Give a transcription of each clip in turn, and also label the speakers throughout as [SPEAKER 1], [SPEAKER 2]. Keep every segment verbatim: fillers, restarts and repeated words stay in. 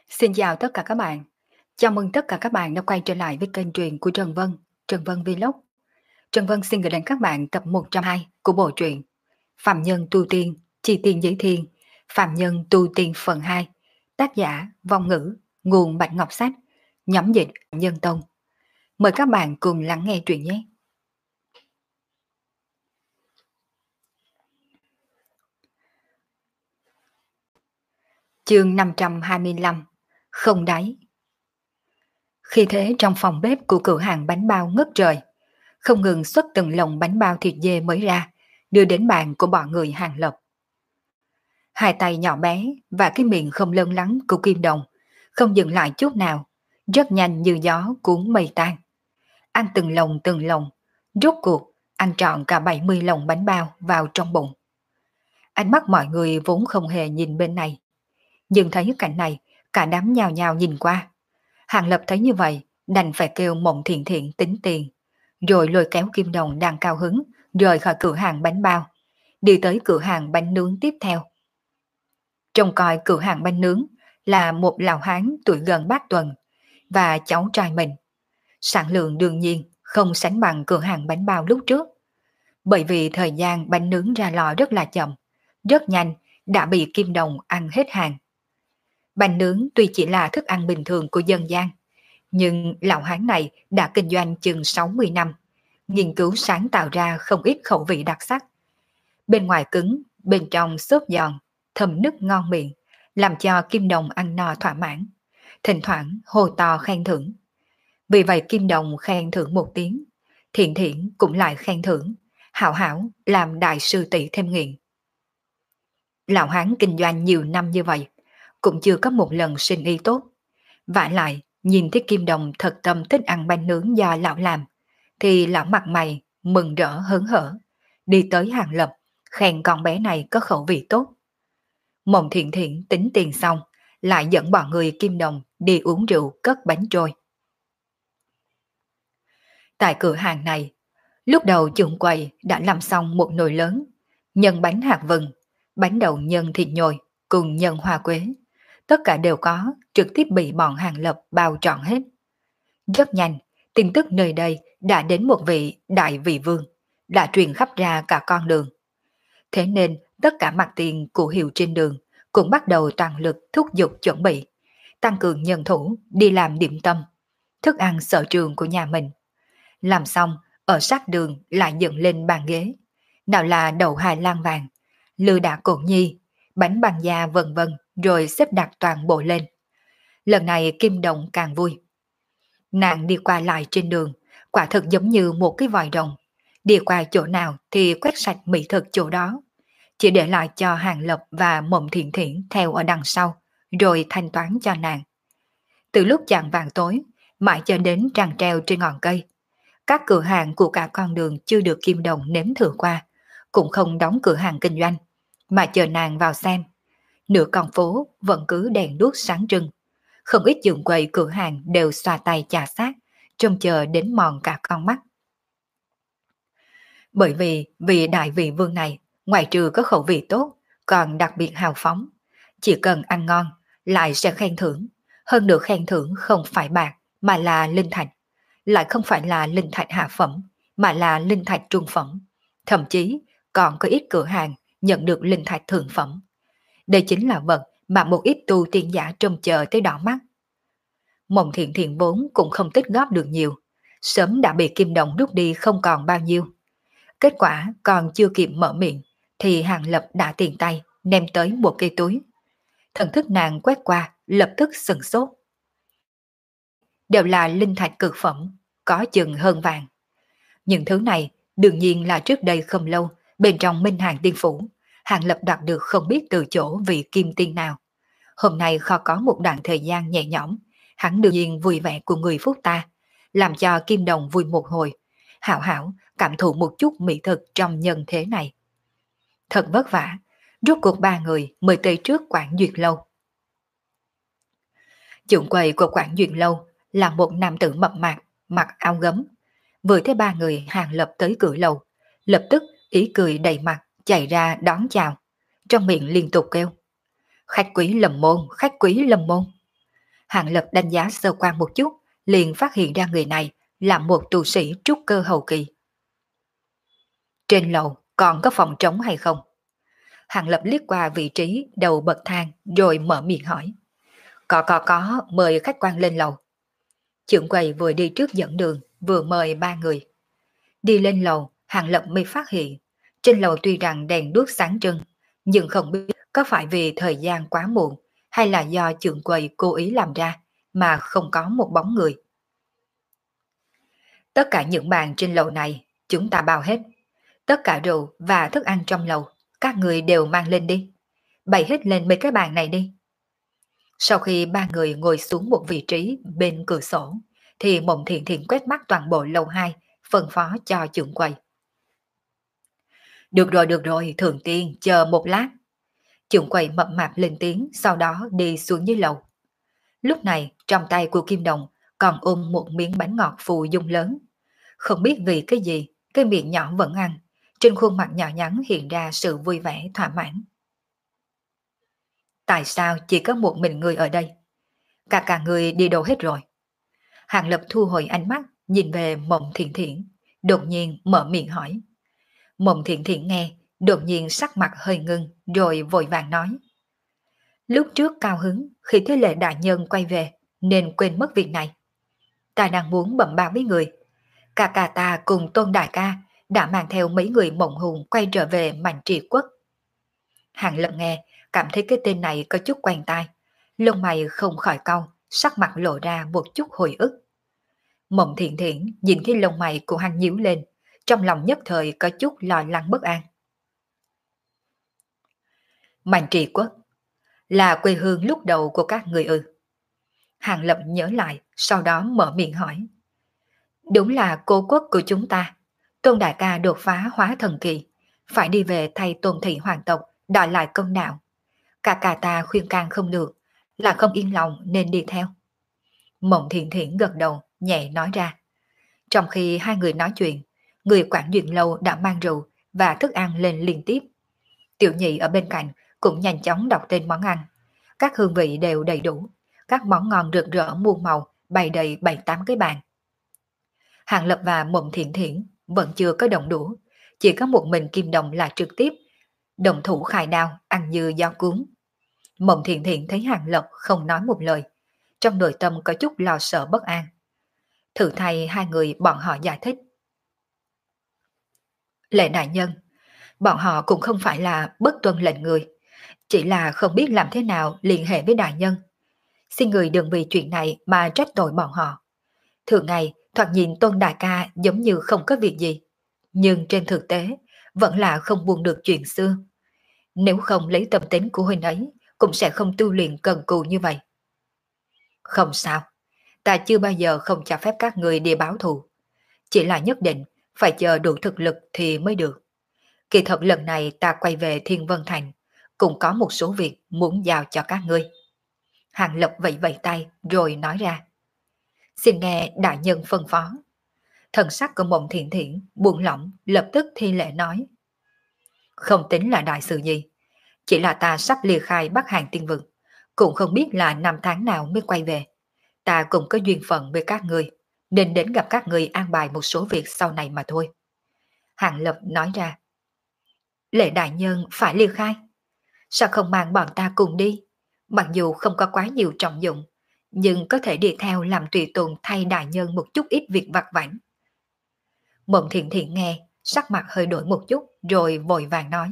[SPEAKER 1] Xin chào tất cả các bạn. Chào mừng tất cả các bạn đã quay trở lại với kênh truyện của Trần Vân, Trần Vân Vlog. Trần Vân xin gửi đến các bạn tập một trăm hai của bộ truyện Phạm Nhân Tu Tiên, Chi Tiên Giới Thiên, Phạm Nhân Tu Tiên phần hai, tác giả Vong Ngữ, nguồn Bạch Ngọc Sách, nhóm dịch Nhân Tông. Mời các bạn cùng lắng nghe truyện nhé. Chương năm trăm hai mươi lăm, Không đáy. Khi thế trong phòng bếp của cửa hàng bánh bao ngất trời, không ngừng xuất từng lồng bánh bao thịt dê mới ra, đưa đến bàn của bọn người Hàng Lập. Hai tay nhỏ bé và cái miệng không lân lắng của Kim Đồng không dừng lại chút nào, rất nhanh như gió cuốn mây tan. Ăn từng lồng từng lồng, rốt cuộc ăn trọn cả bảy mươi lồng bánh bao vào trong bụng. Ánh mắt mọi người vốn không hề nhìn bên này, nhưng thấy cảnh này, cả đám nhào nhào nhìn qua. Hàng Lập thấy như vậy, đành phải kêu Mộng Thiện Thiện tính tiền, rồi lôi kéo Kim Đồng đang cao hứng rời khỏi cửa hàng bánh bao, đi tới cửa hàng bánh nướng tiếp theo. Trông coi cửa hàng bánh nướng là một lão hán tuổi gần bát tuần và cháu trai mình. Sản lượng đương nhiên không sánh bằng cửa hàng bánh bao lúc trước, bởi vì thời gian bánh nướng ra lò rất là chậm, rất nhanh đã bị Kim Đồng ăn hết hàng. Bánh nướng tuy chỉ là thức ăn bình thường của dân gian, nhưng lão hán này đã kinh doanh chừng sáu mươi năm, nghiên cứu sáng tạo ra không ít khẩu vị đặc sắc. Bên ngoài cứng, bên trong xốp giòn, thơm nức ngon miệng, làm cho Kim Đồng ăn no thỏa mãn, thỉnh thoảng hô to khen thưởng. Vì vậy Kim Đồng khen thưởng một tiếng, Thiện Thiện cũng lại khen thưởng, Hảo Hảo làm đại sư tỷ thêm nghiện. Lão hán kinh doanh nhiều năm như vậy, cũng chưa có một lần sinh ý tốt. Vả lại, nhìn thấy Kim Đồng thật tâm thích ăn bánh nướng do lão làm, thì lão mặt mày mừng rỡ hớn hở, đi tới Hàng Lập, khen con bé này có khẩu vị tốt. Mộng Thiện Thiện tính tiền xong, lại dẫn bọn người Kim Đồng đi uống rượu cất bánh trôi. Tại cửa hàng này, lúc đầu trưởng quầy đã làm xong một nồi lớn, nhân bánh hạt vừng, bánh đậu nhân thịt nhồi cùng nhân hoa quế. Tất cả đều có, trực tiếp bị bọn Hàng Lập bao trọn hết. Rất nhanh, tin tức nơi đây đã đến một vị đại vị vương, đã truyền khắp ra cả con đường. Thế nên tất cả mặt tiền của hiệu trên đường cũng bắt đầu toàn lực thúc giục chuẩn bị, tăng cường nhân thủ đi làm điểm tâm, thức ăn sở trường của nhà mình. Làm xong, ở sát đường lại dựng lên bàn ghế, nào là đậu hài lang vàng, lư đạ cột nhi, bánh băng da vân vân, rồi xếp đặt toàn bộ lên. Lần này Kim Đồng càng vui. Nàng đi qua lại trên đường, quả thực giống như một cái vòi rồng, đi qua chỗ nào thì quét sạch mỹ thực chỗ đó, chỉ để lại cho Hàng Lập và Mộng Thiện Thiện theo ở đằng sau, rồi thanh toán cho nàng. Từ lúc chạng vàng tối, mãi cho đến trăng treo trên ngọn cây, các cửa hàng của cả con đường chưa được Kim Đồng nếm thử qua, cũng không đóng cửa hàng kinh doanh, mà chờ nàng vào xem. Nửa con phố vẫn cứ đèn đuốc sáng trưng, không ít giường quầy cửa hàng đều xoa tay chà sát, trông chờ đến mòn cả con mắt. Bởi vì vị đại vị vương này, ngoài trừ có khẩu vị tốt, còn đặc biệt hào phóng, chỉ cần ăn ngon, lại sẽ khen thưởng, hơn nữa khen thưởng không phải bạc, mà là linh thạch, lại không phải là linh thạch hạ phẩm, mà là linh thạch trung phẩm, thậm chí còn có ít cửa hàng nhận được linh thạch thượng phẩm. Đây chính là vật mà một ít tu tiên giả trông chờ tới đỏ mắt. Mộng Thiện Thiện vốn cũng không tích góp được nhiều, sớm đã bị Kim Đồng rút đi không còn bao nhiêu. Kết quả còn chưa kịp mở miệng, thì Hàng Lập đã tiền tay, ném tới một cây túi. Thần thức nàng quét qua, lập tức sừng sốt. Đều là linh thạch cực phẩm, có chừng hơn vàng. Những thứ này đương nhiên là trước đây không lâu, bên trong Minh Hàng Tiên Phủ, Hàng Lập đoạt được không biết từ chỗ vị kim tiên nào. Hôm nay kho có một đoạn thời gian nhẹ nhõm, hắn đương nhiên vui vẻ của người phúc ta, làm cho Kim Đồng vui một hồi, hảo hảo cảm thụ một chút mỹ thực trong nhân thế này. Thật vất vả, rốt cuộc ba người mới tới trước quán Duyệt Lâu. Trưởng quầy của quán Duyệt Lâu là một nam tử mập mạp, mặc áo gấm. Vừa thấy ba người Hàng Lập tới cửa lầu, lập tức ý cười đầy mặt chạy ra đón chào, trong miệng liên tục kêu: khách quý Lâm môn, khách quý Lâm môn. Hàng Lập đánh giá sơ qua một chút, liền phát hiện ra người này là một tu sĩ trúc cơ hậu kỳ. Trên lầu còn có phòng trống hay không? Hàng Lập liếc qua vị trí đầu bậc thang rồi mở miệng hỏi. Có có có, mời khách quan lên lầu. Trưởng quầy vừa đi trước dẫn đường, vừa mời ba người. Đi lên lầu, Hàng Lập mới phát hiện, trên lầu tuy rằng đèn đuốc sáng trưng, nhưng không biết có phải vì thời gian quá muộn hay là do trưởng quầy cố ý làm ra mà không có một bóng người. Tất cả những bàn trên lầu này chúng ta bao hết. Tất cả rượu và thức ăn trong lầu các người đều mang lên đi. Bày hết lên mấy cái bàn này đi. Sau khi ba người ngồi xuống một vị trí bên cửa sổ, thì Mộng Thiện Thiện quét mắt toàn bộ lầu hai, phân phó cho trưởng quầy. Được rồi, được rồi, Thượng Tiên, chờ một lát. Trưởng quầy mập mạp lên tiếng, sau đó đi xuống dưới lầu. Lúc này, trong tay của Kim Đồng còn ôm một miếng bánh ngọt phù dung lớn. Không biết vì cái gì, cái miệng nhỏ vẫn ăn, trên khuôn mặt nhỏ nhắn hiện ra sự vui vẻ thỏa mãn. Tại sao chỉ có một mình người ở đây? Cả cả người đi đâu hết rồi? Hàng Lập thu hồi ánh mắt, nhìn về Mộng Thiện Thiện, đột nhiên mở miệng hỏi. Mộng Thiện Thiện nghe, đột nhiên sắc mặt hơi ngưng, rồi vội vàng nói. Lúc trước cao hứng, khi Thế Lệ đại nhân quay về, nên quên mất việc này. Ta đang muốn bẩm báo với người. Cả cả ta cùng Tôn Đại ca đã mang theo mấy người mộng hùng quay trở về Mạnh Trị Quốc. Hàng Lập nghe, cảm thấy cái tên này có chút quen tai. Lông mày không khỏi cau, sắc mặt lộ ra một chút hồi ức. Mộng Thiện Thiện nhìn cái lông mày của hắn nhíu lên, trong lòng nhất thời có chút lo lắng bất an. Mạnh Trị Quốc là quê hương lúc đầu của các người ư? Hàng Lập nhớ lại, sau đó mở miệng hỏi. Đúng là cố quốc của chúng ta. Tôn Đại ca đột phá hóa thần kỳ, phải đi về thay Tôn thị hoàng tộc đòi lại công đạo. Cả cả ta khuyên can không được, là không yên lòng nên đi theo. Mộng Thiện Thiện gật đầu, nhẹ nói ra. Trong khi hai người nói chuyện, người quản duyện lâu đã mang rượu và thức ăn lên liên tiếp. Tiểu nhị ở bên cạnh cũng nhanh chóng đọc tên món ăn. Các hương vị đều đầy đủ, các món ngon rực rỡ muôn màu bày đầy bảy tám cái bàn. Hàng Lập và Mộng Thiện Thiện vẫn chưa có động đũa, chỉ có một mình Kim Đồng là trực tiếp động thủ khai đao ăn như gió cuốn. Mộng Thiện Thiện thấy Hàng Lập không nói một lời, trong nội tâm có chút lo sợ bất an. Thử thay hai người bọn họ giải thích. Lệ đại nhân, bọn họ cũng không phải là bất tuân lệnh người, chỉ là không biết làm thế nào liên hệ với đại nhân. Xin người đừng vì chuyện này mà trách tội bọn họ. Thường ngày thoạt nhìn Tôn đại ca giống như không có việc gì, nhưng trên thực tế vẫn là không buông được chuyện xưa. Nếu không lấy tâm tính của huynh ấy, cũng sẽ không tu luyện cần cù như vậy. Không sao, ta chưa bao giờ không cho phép các người đi báo thù. Chỉ là nhất định phải chờ đủ thực lực thì mới được. Kỳ thật lần này ta quay về Thiên Vân Thành, cũng có một số việc muốn giao cho các ngươi. Hàng Lập vẫy vẫy tay rồi nói ra. Xin nghe đại nhân phân phó. Thần sắc của Mộng Thiện Thiện buông lỏng, lập tức thi lễ nói. Không tính là đại sự gì, chỉ là ta sắp ly khai Bắc Hàng Tiên Vực, cũng không biết là năm tháng nào mới quay về. Ta cũng có duyên phận với các người, nên đến gặp các người an bài một số việc sau này mà thôi. Hàng Lập nói ra. Lệ đại nhân phải ly khai. Sao không mang bọn ta cùng đi? Mặc dù không có quá nhiều trọng dụng, nhưng có thể đi theo làm tùy tùng thay đại nhân một chút ít việc vặt vãnh. Mộng Thiện Thiện nghe, sắc mặt hơi đổi một chút rồi vội vàng nói.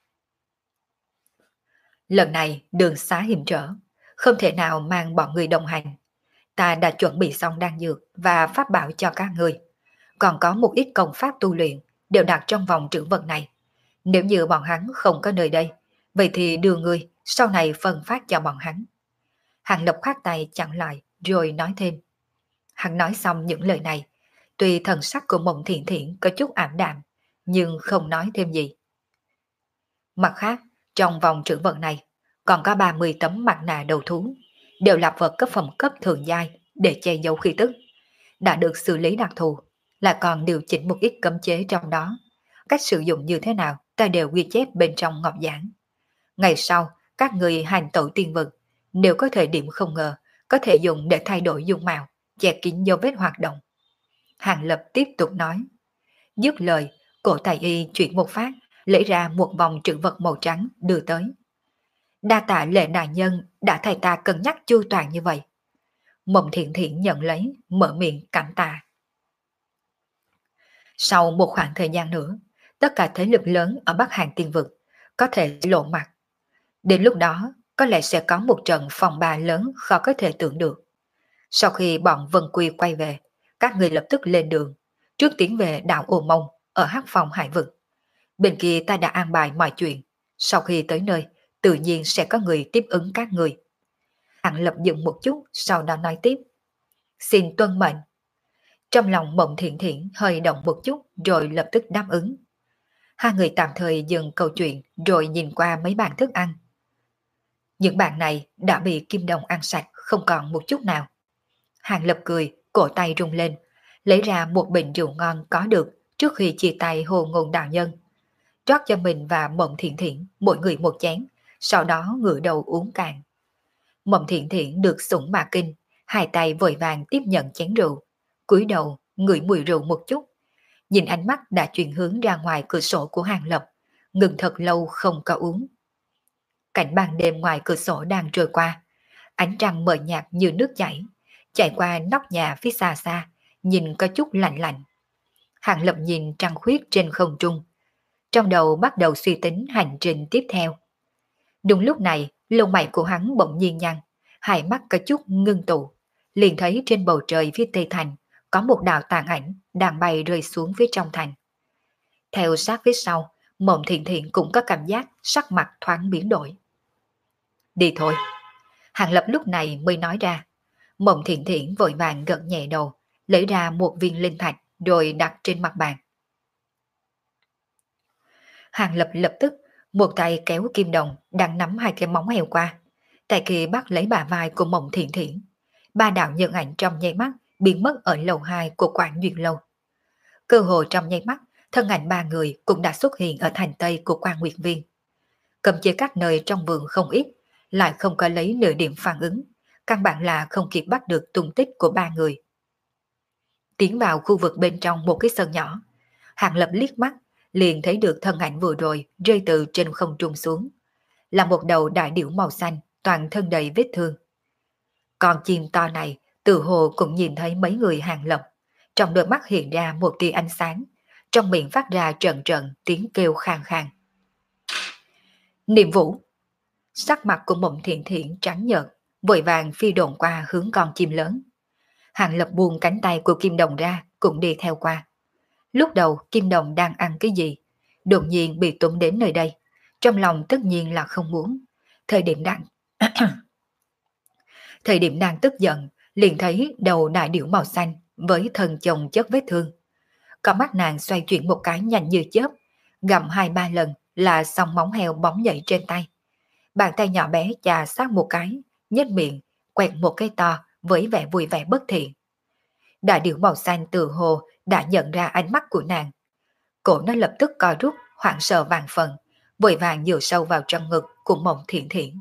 [SPEAKER 1] Lần này đường xá hiểm trở, không thể nào mang bọn người đồng hành. Ta đã chuẩn bị xong đan dược và pháp bảo cho các người. Còn có một ít công pháp tu luyện đều đặt trong vòng trữ vật này. Nếu như bọn hắn không có nơi đây, vậy thì đưa người sau này phân phát cho bọn hắn. Hàng Lập khoát tay chặn lại rồi nói thêm. Hắn nói xong những lời này, tuy thần sắc của Mộng Thiện Thiện có chút ảm đạm, nhưng không nói thêm gì. Mặt khác, trong vòng trữ vật này, còn có ba mươi tấm mặt nạ đầu thú, đều là vật cấp phẩm cấp thường giai để che giấu khí tức. Đã được xử lý đặc thù, là còn điều chỉnh một ít cấm chế trong đó. Cách sử dụng như thế nào, ta đều ghi chép bên trong ngọc giảng. Ngày sau, các người hành tẩu tiên vực, nếu có thời điểm không ngờ, có thể dùng để thay đổi dung mạo, che kín dấu vết hoạt động. Hàng Lập tiếp tục nói. Dứt lời, cổ tài y chuyển một phát, lấy ra một vòng trữ vật màu trắng đưa tới. Đa tạ Lệ đại nhân đã thay ta cân nhắc chu toàn như vậy. Mộng Thiện Thiện nhận lấy, mở miệng cảm tạ. Sau một khoảng thời gian nữa, tất cả thế lực lớn ở Bắc Hàn Tiên Vực có thể lộ mặt. Đến lúc đó, có lẽ sẽ có một trận phòng bà lớn khó có thể tưởng được. Sau khi bọn Vân Quy quay về, các người lập tức lên đường, trước tiến về đảo Ô Mông ở Hắc Phong Hải Vực. Bên kia ta đã an bài mọi chuyện, sau khi tới nơi, tự nhiên sẽ có người tiếp ứng các người. Hàng Lập dừng một chút, sau đó nói tiếp. Xin tuân mệnh. Trong lòng Mộng Thiện Thiện hơi động một chút rồi lập tức đáp ứng. Hai người tạm thời dừng câu chuyện rồi nhìn qua mấy bàn thức ăn. Những bàn này đã bị Kim Đồng ăn sạch không còn một chút nào. Hàng Lập cười, cổ tay rung lên, lấy ra một bình rượu ngon có được trước khi chia tay Hồ Ngôn đạo nhân. Rót cho mình và Mộng Thiện Thiện mỗi người một chén, sau đó ngửa đầu uống cạn. Mộng Thiện Thiện được sủng mà kinh, hai tay vội vàng tiếp nhận chén rượu, cúi đầu ngửi mùi rượu một chút, nhìn ánh mắt đã chuyển hướng ra ngoài cửa sổ của Hàng Lập, ngừng thật lâu không có uống. Cảnh ban đêm ngoài cửa sổ đang trôi qua, ánh trăng mờ nhạt như nước chảy, chạy qua nóc nhà phía xa xa, nhìn có chút lạnh lạnh. Hàng Lập nhìn trăng khuyết trên không trung, trong đầu bắt đầu suy tính hành trình tiếp theo. Đúng lúc này, lông mày của hắn bỗng nhiên nhăn, hai mắt có chút ngưng tụ, liền thấy trên bầu trời phía tây thành có một đạo tàn ảnh đang bay rơi xuống phía trong thành. Theo sát phía sau, Mộng Thiện Thiện cũng có cảm giác sắc mặt thoáng biến đổi. Đi thôi. Hàng Lập lúc này mới nói ra. Mộng Thiện Thiện vội vàng gật nhẹ đầu, lấy ra một viên linh thạch rồi đặt trên mặt bàn. Hàng Lập lập tức một tay kéo Kim Đồng đang nắm hai cái móng heo qua, tay kia bắt lấy bả vai của Mộng Thiện Thiện. Ba đạo nhân ảnh trong nháy mắt biến mất ở lầu hai của Quảng Duyên Lâu. Cơ hội trong nháy mắt, thân ảnh ba người cũng đã xuất hiện ở thành tây của Quan Nguyệt Viên. Cầm chế các nơi trong vườn không ít, lại không có lấy nửa điểm phản ứng, căn bản là không kịp bắt được tung tích của ba người. Tiến vào khu vực bên trong một cái sân nhỏ, Hàng Lập liếc mắt, liền thấy được thân ảnh vừa rồi rơi từ trên không trung xuống. Là một đầu đại điểu màu xanh, toàn thân đầy vết thương. Con chim to này tự hồ cũng nhìn thấy mấy người Hàng Lập, trong đôi mắt hiện ra một tia ánh sáng, trong miệng phát ra trận trận tiếng kêu khàn khàn. Niệm Vũ. Sắc mặt của Mộng Thiện Thiện trắng nhợt, vội vàng phi đồn qua hướng con chim lớn. Hàng Lập buông cánh tay của Kim Đồng ra, cũng đi theo qua. Lúc đầu Kim Đồng đang ăn cái gì, đột nhiên bị túng đến nơi đây, trong lòng tất nhiên là không muốn. Thời điểm đang Thời điểm đang tức giận, liền thấy đầu đại điểu màu xanh với thân chồng chất vết thương. Con mắt nàng xoay chuyển một cái nhanh như chớp, gặm hai ba lần là xong móng heo bóng nhảy trên tay. Bàn tay nhỏ bé chà sát một cái, nhếch miệng, quẹt một cái to với vẻ vui vẻ bất thiện. Đại điểu màu xanh tự hồ đã nhận ra ánh mắt của nàng. Cổ nó lập tức co rút, hoảng sợ vàng phần, vội vàng dựa sâu vào trong ngực của Mộng Thiện Thiện.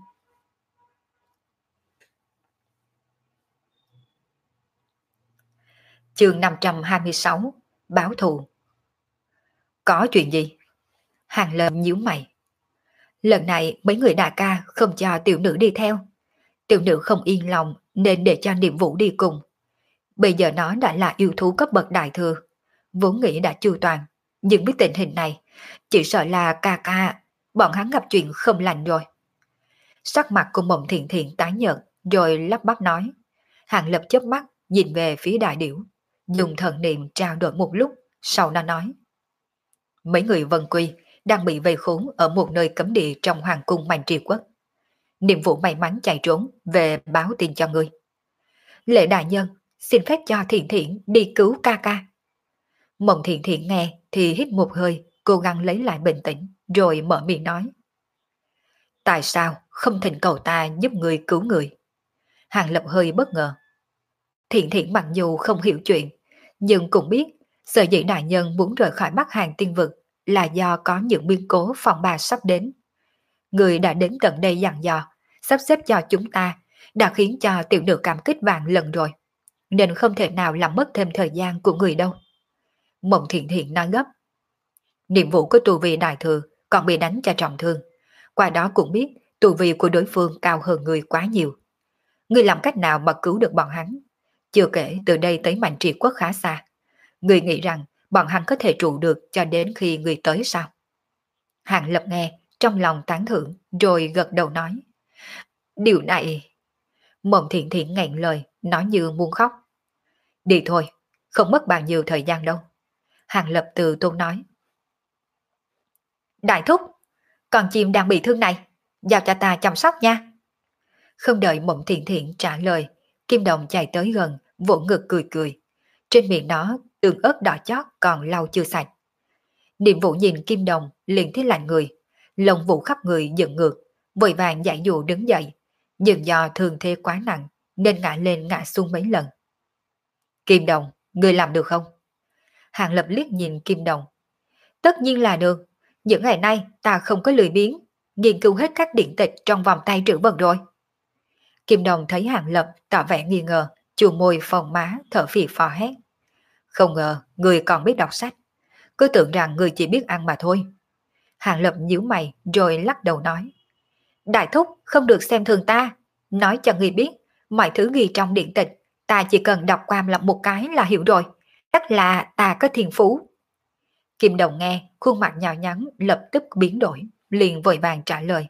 [SPEAKER 1] Chương năm trăm hai mươi sáu, báo thù. Có chuyện gì? Hàng Lập nhíu mày. Lần này mấy người đại ca không cho tiểu nữ đi theo. Tiểu nữ không yên lòng nên để cho Niệm Vũ đi cùng. Bây giờ nó đã là yêu thú cấp bậc đại thừa, vốn nghĩ đã chu toàn, nhưng biết tình hình này, chỉ sợ là ca ca, bọn hắn gặp chuyện không lành rồi. Sắc mặt của Mộng Thiện Thiện tái nhợt, rồi lắp bắp nói. Hàng Lập chớp mắt nhìn về phía đại điểu, dùng thần niệm trao đổi một lúc, sau đó nói. Mấy người Vân Quy đang bị vây khốn ở một nơi cấm địa trong hoàng cung Mạnh Triều Quốc. Niệm Vũ may mắn chạy trốn về báo tin cho ngươi. Lệ đại nhân, xin phép cho Thiện Thiện đi cứu ca ca. Mộng Thiện Thiện nghe thì hít một hơi, cố gắng lấy lại bình tĩnh, rồi mở miệng nói. Tại sao không thỉnh cầu ta giúp người cứu người? Hàng Lập hơi bất ngờ. Thiện Thiện mặc dù không hiểu chuyện, nhưng cũng biết sở dĩ đại nhân muốn rời khỏi Bắc Hàn Tiên Vực là do có những biến cố phòng bà sắp đến. Người đã đến tận đây dặn dò, sắp xếp cho chúng ta đã khiến cho tiểu nữ cảm kích vạn lần rồi, nên không thể nào làm mất thêm thời gian của người đâu. Mộng Thiện Thiện nói gấp. Niệm Vũ của tu vi đại thừa còn bị đánh cho trọng thương, qua đó cũng biết tu vi của đối phương cao hơn người quá nhiều. Người làm cách nào mà cứu được bọn hắn? Chưa kể từ đây tới Mạnh Triệt Quốc khá xa. Người nghĩ rằng bọn hắn có thể trụ được cho đến khi người tới sao? Hàng Lập nghe, trong lòng tán thưởng, rồi gật đầu nói. Điều này... Mộng Thiện Thiện nghẹn lời, nói như muốn khóc. Đi thôi, không mất bao nhiêu thời gian đâu. Hàng Lập từ tốn nói. Đại thúc, con chim đang bị thương này, giao cho ta chăm sóc nha. Không đợi Mộng Thiện Thiện trả lời, Kim Đồng chạy tới gần, vỗ ngực cười cười. Trên miệng nó tương ớt đỏ chót còn lau chưa sạch. Niệm Vũ nhìn Kim Đồng liền thấy lạnh người, lông vũ khắp người dựng ngược, vội vàng giải dụ đứng dậy, nhưng do thương thế quá nặng nên ngã lên ngã xuống mấy lần. Kim Đồng, người làm được không? Hàng Lập liếc nhìn Kim Đồng. Tất nhiên là được, những ngày nay ta không có lười biếng, nghiên cứu hết các điện tịch trong vòng tay trữ vật rồi. Kim Đồng thấy Hàng Lập tỏ vẻ nghi ngờ, chù môi phồng má thở phì phò hét. Không ngờ người còn biết đọc sách, cứ tưởng rằng người chỉ biết ăn mà thôi. Hàng Lập nhíu mày rồi lắc đầu nói. Đại thúc không được xem thường ta, nói cho người biết, mọi thứ ghi trong điện tịch, ta chỉ cần đọc qua là một cái là hiểu rồi, chắc là ta có thiên phú. Kim Đồng nghe, khuôn mặt nhào nhắn lập tức biến đổi, liền vội vàng trả lời.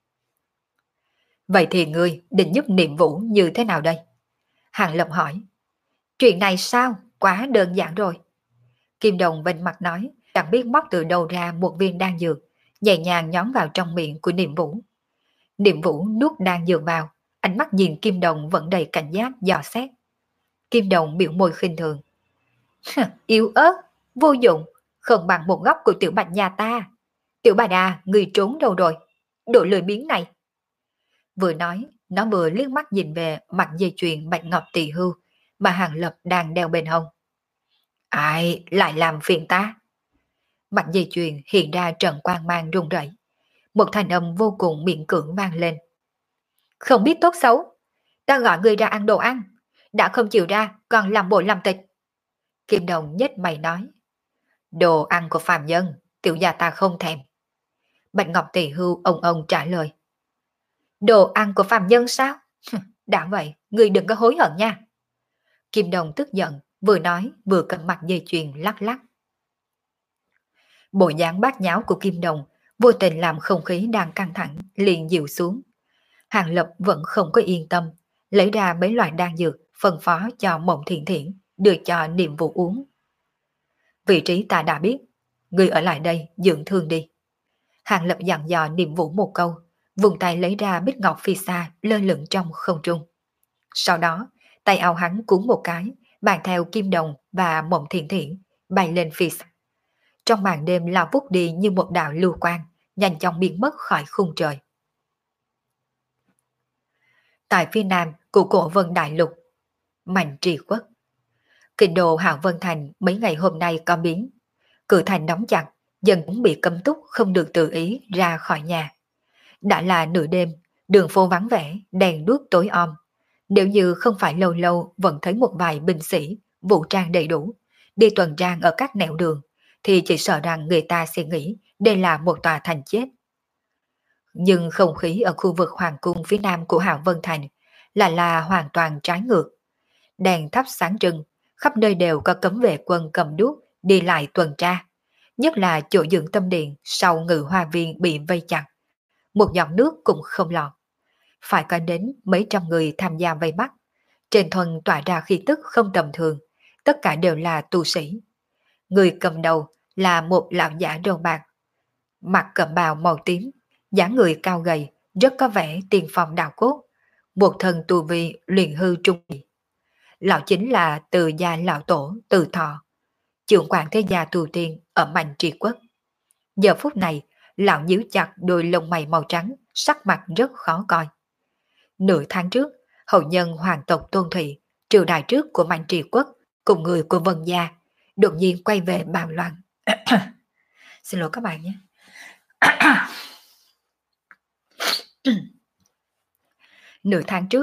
[SPEAKER 1] Vậy thì ngươi định giúp Niệm Vũ như thế nào đây? Hàng Lập hỏi. Chuyện này sao? Quá đơn giản rồi. Kim Đồng bên mặt nói, chẳng biết móc từ đâu ra một viên đan dược, nhẹ nhàng nhón vào trong miệng của Niệm Vũ. Niệm Vũ nuốt đan dược vào, ánh mắt nhìn Kim Đồng vẫn đầy cảnh giác dò xét. Kim Đồng biểu môi khinh thường. Yếu ớt, vô dụng, không bằng một góc của tiểu bạch nhà ta. Tiểu bà đà, người trốn đâu rồi? Đồ lười biếng này. Vừa nói, nó vừa liếc mắt nhìn về mặt dây chuyền bạch ngọc tỳ hưu mà Hàng Lập đang đeo bên hông. Ai lại làm phiền ta? Mặt dây chuyền hiện ra trận quang mang rung rẩy. Một thanh âm vô cùng miễn cưỡng vang lên. Không biết tốt xấu, ta gọi người ra ăn đồ ăn, đã không chịu ra còn làm bộ làm tịch. Kim Đồng nhếch mày nói. Đồ ăn của phàm nhân, tiểu gia ta không thèm. Bạch Ngọc Tỳ Hưu ông ông trả lời. Đồ ăn của phàm nhân sao? Đã vậy, người đừng có hối hận nha. Kim Đồng tức giận, vừa nói vừa cầm mặt dây chuyền lắc lắc. Bộ dáng bát nháo của Kim Đồng vô tình làm không khí đang căng thẳng liền dịu xuống. Hàng Lập vẫn không có yên tâm, lấy ra mấy loại đan dược phân phó cho Mộng Thiện Thiện, đưa cho Niệm Vũ uống. Vị trí ta đã biết, người ở lại đây dưỡng thương đi. Hàng Lập dặn dò Niệm Vũ một câu, vùng tay lấy ra bích ngọc phi sa lơ lửng trong không trung. Sau đó, tay áo hắn cuốn một cái, mang theo Kim Đồng và Mộng Thiện Thiện bay lên phi sa. Trong màn đêm lao vút đi như một đạo lưu quang, nhanh chóng biến mất khỏi khung trời. Tại phía nam của cổ Vân Đại Lục, Mạnh Trì Quốc, kinh đô Hạo Vân Thành mấy ngày hôm nay có biến. Cửa thành đóng chặt, dân cũng bị cấm túc không được tự ý ra khỏi nhà. Đã là nửa đêm, đường phố vắng vẻ, đèn đuốc tối om. Nếu như không phải lâu lâu vẫn thấy một vài binh sĩ, vũ trang đầy đủ, đi tuần tra ở các nẻo đường, thì chỉ sợ rằng người ta sẽ nghĩ đây là một tòa thành chết. Nhưng không khí ở khu vực Hoàng cung phía nam của Hạo Vân Thành là là hoàn toàn trái ngược. Đèn thắp sáng trưng, khắp nơi đều có cấm vệ quân cầm đuốc đi lại tuần tra. Nhất là chỗ dưỡng tâm điện sau Ngự Hoa Viên bị vây chặt. Một giọt nước cũng không lọt. Phải có đến mấy trăm người tham gia vây bắt. Trên thân tỏa ra khí tức không tầm thường, tất cả đều là tu sĩ. Người cầm đầu là một lão giả râu bạc, mặc cẩm bào màu tím, dáng người cao gầy, rất có vẻ tiền phong đạo cốt, một thân tu vi luyện hư trung kỳ. Lão chính là Từ gia lão tổ Từ Thọ, trưởng quản thế gia tu tiên ở Mạnh Trì Quốc. Giờ phút này, lão nhíu chặt đôi lông mày màu trắng, sắc mặt rất khó coi. Nửa tháng trước, hậu nhân hoàng tộc Tôn Thụy, triều đại trước của Mạnh Trì Quốc, cùng người của Vân gia, đột nhiên quay về bàn loạn. Xin lỗi các bạn nhé. Nửa tháng trước,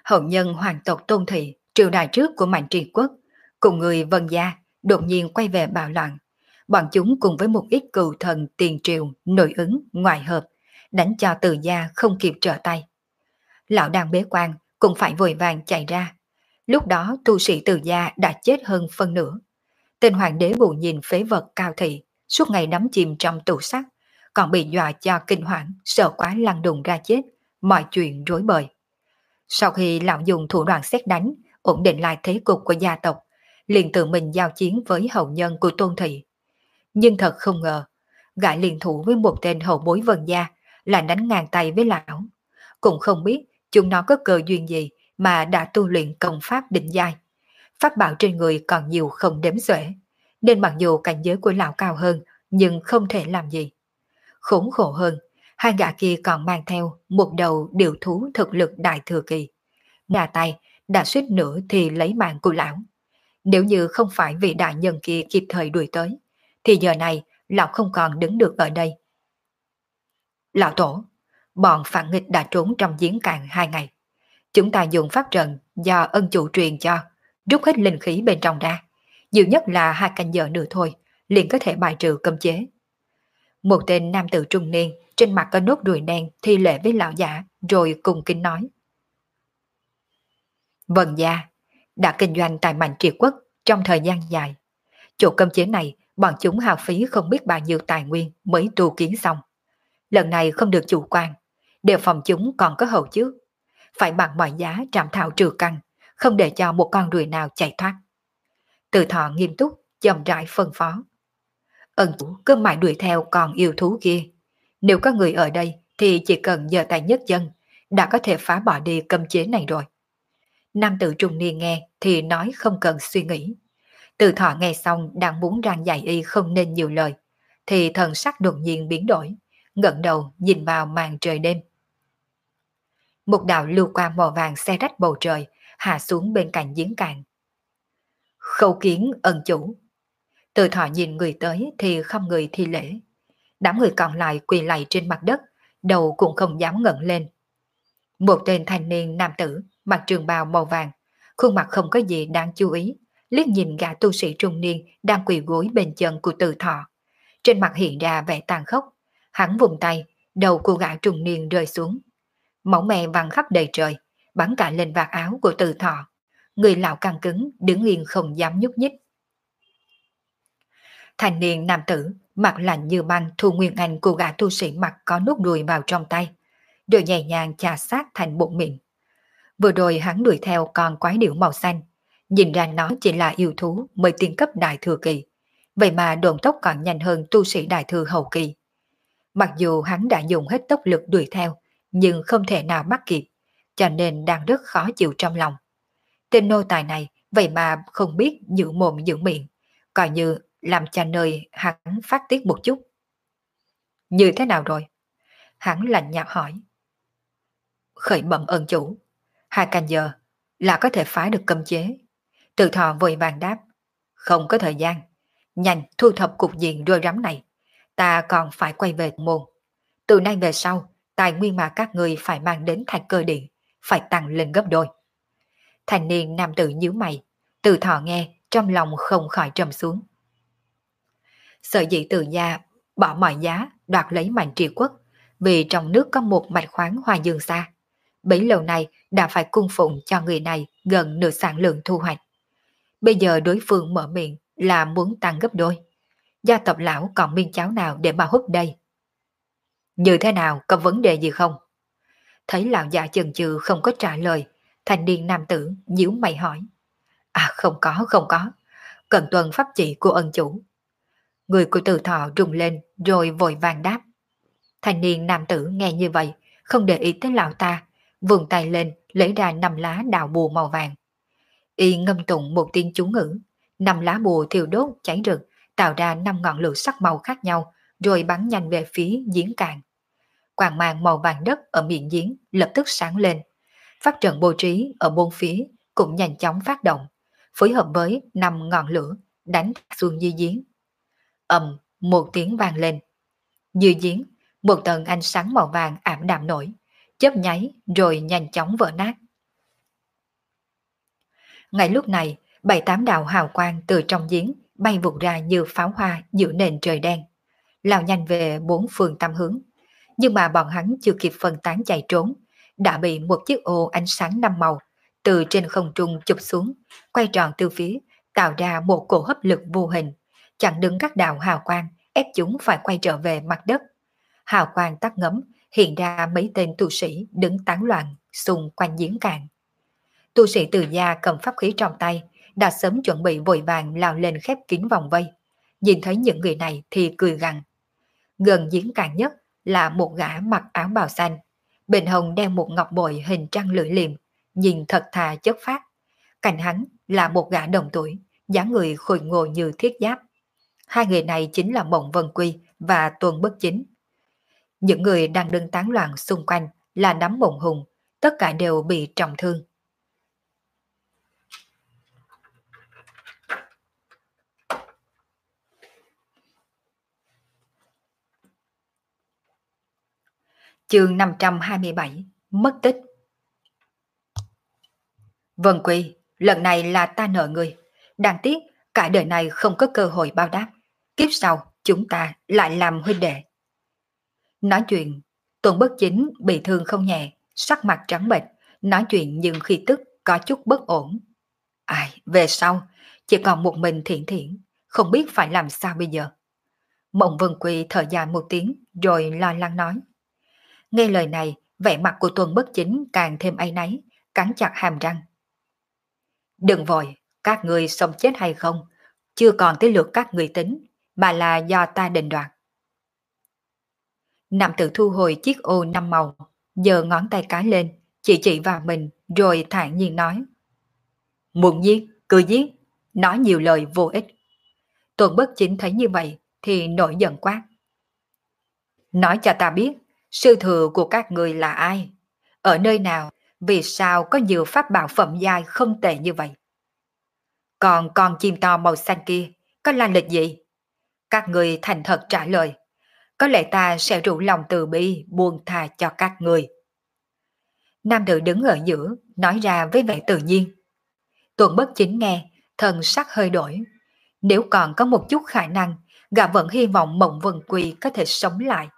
[SPEAKER 1] Hậu nhân hoàng tộc Tôn Thị, triều đại trước của Mạnh Triệt Quốc, cùng người Vân Gia, đột nhiên quay về bạo loạn. Bọn chúng cùng với một ít cừu thần tiền triều, nội ứng, ngoại hợp, đánh cho Từ Gia không kịp trở tay. Lão đang bế quan, cũng phải vội vàng chạy ra. Lúc đó tu sĩ Từ Gia đã chết hơn phân nửa. Tên hoàng đế bù nhìn phế vật Cao Thị, suốt ngày đắm chìm trong tù sắt, còn bị dọa cho kinh hoàng, sợ quá lăn đùng ra chết, mọi chuyện rối bời. Sau khi lão dùng thủ đoạn xét đánh, ổn định lại thế cục của gia tộc, liền tự mình giao chiến với hậu nhân của Tôn Thị. Nhưng thật không ngờ, gã liên thủ với một tên hậu bối Vân Gia là đánh ngang tay với lão. Cũng không biết chúng nó có cơ duyên gì mà đã tu luyện công pháp định giai. Pháp bảo trên người còn nhiều không đếm xuể, nên mặc dù cảnh giới của lão cao hơn, nhưng không thể làm gì. Khốn khổ hơn, hai gã kia còn mang theo một đầu điều thú thực lực đại thừa kỳ. Ngà tay đã suýt nữa thì lấy mạng của lão. Nếu như không phải vì đại nhân kia kịp thời đuổi tới, thì giờ này lão không còn đứng được ở đây. Lão tổ, bọn phản nghịch đã trốn trong giếng cạn hai ngày. Chúng ta dùng pháp trận do ân chủ truyền cho, rút hết linh khí bên trong ra. Nhiều nhất là hai canh giờ nữa thôi, liền có thể bài trừ cấm chế. Một tên nam tử trung niên, trên mặt có nốt ruồi đen thi lễ với lão giả, rồi cùng kính nói. Vân Gia đã kinh doanh tại Mạnh Triệt Quốc trong thời gian dài. Chỗ cấm chế này, bọn chúng hao phí không biết bao nhiêu tài nguyên mới tu kiến xong. Lần này không được chủ quan, đều phòng chúng còn có hậu trước. Phải bằng mọi giá trảm thảo trừ căn, không để cho một con ruồi nào chạy thoát. Từ Thọ nghiêm túc, chậm rãi phân phó. Ân chủ cứ mãi đuổi theo con yêu thú kia. Nếu có người ở đây thì chỉ cần giơ tay nhấc chân, đã có thể phá bỏ đi cấm chế này rồi. Nam tử trung niên nghe thì nói không cần suy nghĩ. Từ Thọ nghe xong đang muốn rang dạy y không nên nhiều lời, thì thần sắc đột nhiên biến đổi, ngẩng đầu nhìn vào màn trời đêm. Một đạo lưu quang màu vàng xe rách bầu trời, hạ xuống bên cạnh giếng cạn. Khâu kiến ân chủ. Từ Thọ nhìn người tới thì không người thi lễ. Đám người còn lại quỳ lạy trên mặt đất, đầu cũng không dám ngẩng lên. Một tên thanh niên nam tử, mặc trường bào màu vàng, khuôn mặt không có gì đáng chú ý, liếc nhìn gã tu sĩ trung niên đang quỳ gối bên chân của Từ Thọ. Trên mặt hiện ra vẻ tàn khốc, hắn vùng tay, đầu của gã trung niên rơi xuống. Máu me văng khắp đầy trời, bắn cả lên vạt áo của Từ Thọ. Người lão căng cứng, đứng yên không dám nhúc nhích. Thanh niên nam tử, mặt lạnh như băng thu nguyên anh của gã tu sĩ mặt có nút ruồi vào trong tay, rồi nhẹ nhàng chà sát thành bụng miệng. Vừa rồi hắn đuổi theo con quái điểu màu xanh, nhìn ra nó chỉ là yêu thú mới tiên cấp đại thừa kỳ, vậy mà độn tốc còn nhanh hơn tu sĩ đại thừa hậu kỳ. Mặc dù hắn đã dùng hết tốc lực đuổi theo, nhưng không thể nào bắt kịp, cho nên đang rất khó chịu trong lòng. Tên nô tài này vậy mà không biết giữ mồm giữ miệng, coi như làm cho nơi hắn phát tiết một chút. Như thế nào rồi? Hắn lạnh nhạt hỏi. Khởi bẩm ân chủ, hai canh giờ là có thể phá được cấm chế. Từ Thọ vội vàng đáp. Không có thời gian, nhanh thu thập cục diện rối rắm này, ta còn phải quay về môn. Từ nay về sau, tài nguyên mà các người phải mang đến Thạch Cơ Điện phải tăng lên gấp đôi. Thành niên nam tử nhíu mày, Từ Thọ nghe trong lòng không khỏi trầm xuống. Sở dĩ Từ gia bỏ mọi giá đoạt lấy Mạnh Triệt Quốc, vì trong nước có một mạch khoáng Hoa Dương Sa. Bấy lâu nay đã phải cung phụng cho người này gần nửa sản lượng thu hoạch. Bây giờ đối phương mở miệng là muốn tăng gấp đôi. Gia tộc lão còn miên cháo nào để mà hút đây? Như thế nào, có vấn đề gì không? Thấy lão già chần chừ không có trả lời, thanh niên nam tử nhíu mày hỏi. À không có, không có. Cần tuân pháp chỉ của ân chủ. Người của Từ Thọ rung lên rồi vội vàng đáp. Thanh niên nam tử nghe như vậy, không để ý tới lão ta, vươn tay lên lấy ra năm lá đào bùa màu vàng. Y ngâm tụng một tiếng chú ngữ, năm lá bùa thiêu đốt cháy rực, tạo ra năm ngọn lửa sắc màu khác nhau, rồi bắn nhanh về phía giếng cạn. Quang mang màu vàng đất ở miệng giếng lập tức sáng lên. Pháp trận bố trí ở bốn phía cũng nhanh chóng phát động, phối hợp với năm ngọn lửa đánh xuống dưới giếng. Ầm, một tiếng vang lên. Dưới giếng, một tầng ánh sáng màu vàng ảm đạm nổi, chớp nháy rồi nhanh chóng vỡ nát. Ngay lúc này, bảy tám đạo hào quang từ trong giếng bay vụt ra như pháo hoa giữa nền trời đen, lao nhanh về bốn phương tám hướng. Nhưng mà bọn hắn chưa kịp phân tán chạy trốn, đã bị một chiếc ô ánh sáng năm màu từ trên không trung chụp xuống, quay tròn từ phía, tạo ra một cổ hấp lực vô hình, chặn đứng các đạo hào quang, ép chúng phải quay trở về mặt đất. Hào quang tắt ngấm, hiện ra mấy tên tu sĩ đứng tán loạn xung quanh giếng cạn. Tu sĩ Từ Gia cầm pháp khí trong tay, đã sớm chuẩn bị vội vàng lao lên khép kín vòng vây. Nhìn thấy những người này thì cười gằn. Gần giếng cạn nhất là một gã mặc áo bào xanh, bên hông đeo một ngọc bội hình trăng lưỡi liềm, nhìn thật thà chất phác. Cạnh hắn là một gã đồng tuổi, dáng người khôi ngô như thiết giáp. Hai người này chính là Mộng Vân Quy và Tuần Bất Chính. Những người đang đứng tán loạn xung quanh là đám Mộng Hùng, tất cả đều bị trọng thương. Chương năm trăm hai mươi bảy, mất tích. Vân Quy, lần này là ta nợ ngươi. Đáng tiếc, cả đời này không có cơ hội báo đáp. Kiếp sau, chúng ta lại làm huynh đệ. Nói chuyện, Tuần Bất Chính bị thương không nhẹ, sắc mặt trắng bệch, nói chuyện nhưng khi tức có chút bất ổn. Ai, về sau, chỉ còn một mình Thiển Thiển, không biết phải làm sao bây giờ. Mộng Vân Quy thở dài một tiếng rồi lo lắng nói. Nghe lời này, vẻ mặt của Tuần Bất Chính càng thêm áy náy, cắn chặt hàm răng. Đừng vội, các người sống chết hay không, chưa còn tới lượt các người tính, mà là do ta định đoạt. Nam tử thu hồi chiếc ô năm màu, giơ ngón tay cái lên, chỉ chỉ vào mình, rồi thản nhiên nói. Muốn giết, cứ giết, nói nhiều lời vô ích. Tuần Bất Chính thấy như vậy, thì nổi giận quát. Nói cho ta biết, sư thừa của các người là ai? Ở nơi nào? Vì sao có nhiều pháp bảo phẩm giai không tệ như vậy? Còn con chim to màu xanh kia, có lai lịch gì? Các người thành thật trả lời. Có lẽ ta sẽ rủ lòng từ bi buông tha cho các người. Nam tử đứng ở giữa, nói ra với vẻ tự nhiên. Tuần Bất Chính nghe, thần sắc hơi đổi. Nếu còn có một chút khả năng, gã vẫn hy vọng Mộng Vân Quy có thể sống lại.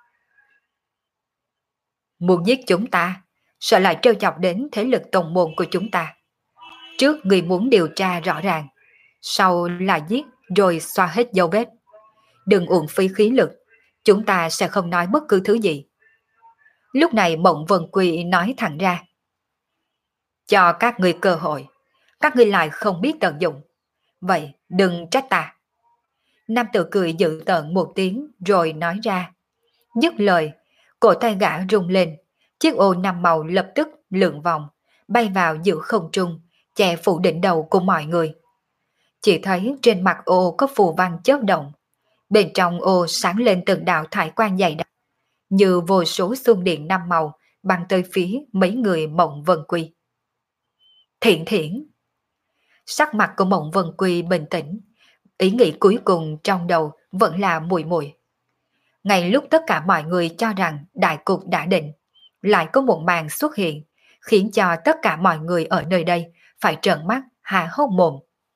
[SPEAKER 1] Muốn giết chúng ta, sợ lại trêu chọc đến thế lực tông môn của chúng ta. Trước người muốn điều tra rõ ràng, sau là giết rồi xóa hết dấu vết. Đừng uổng phí khí lực, chúng ta sẽ không nói bất cứ thứ gì. Lúc này Mộng Vân Quy nói thẳng ra. Cho các người cơ hội, các người lại không biết tận dụng. Vậy đừng trách ta. Nam tử cười dự tợn một tiếng rồi nói ra. Dứt lời, cổ tay gã rung lên, chiếc ô năm màu lập tức lượn vòng, bay vào giữa không trung, che phủ đỉnh đầu của mọi người. Chỉ thấy trên mặt ô có phù văn chớp động, bên trong ô sáng lên từng đạo thải quang dày đặc, như vô số xuân điện năm màu băng tới phía mấy người Mộng Vân Quy. Thiển Thiển. Sắc mặt của Mộng Vân Quy bình tĩnh, ý nghĩ cuối cùng trong đầu vẫn là mùi mùi. Ngay lúc tất cả mọi người cho rằng đại cục đã định, lại có một màn xuất hiện, khiến cho tất cả mọi người ở nơi đây phải trợn mắt há hốc mồm.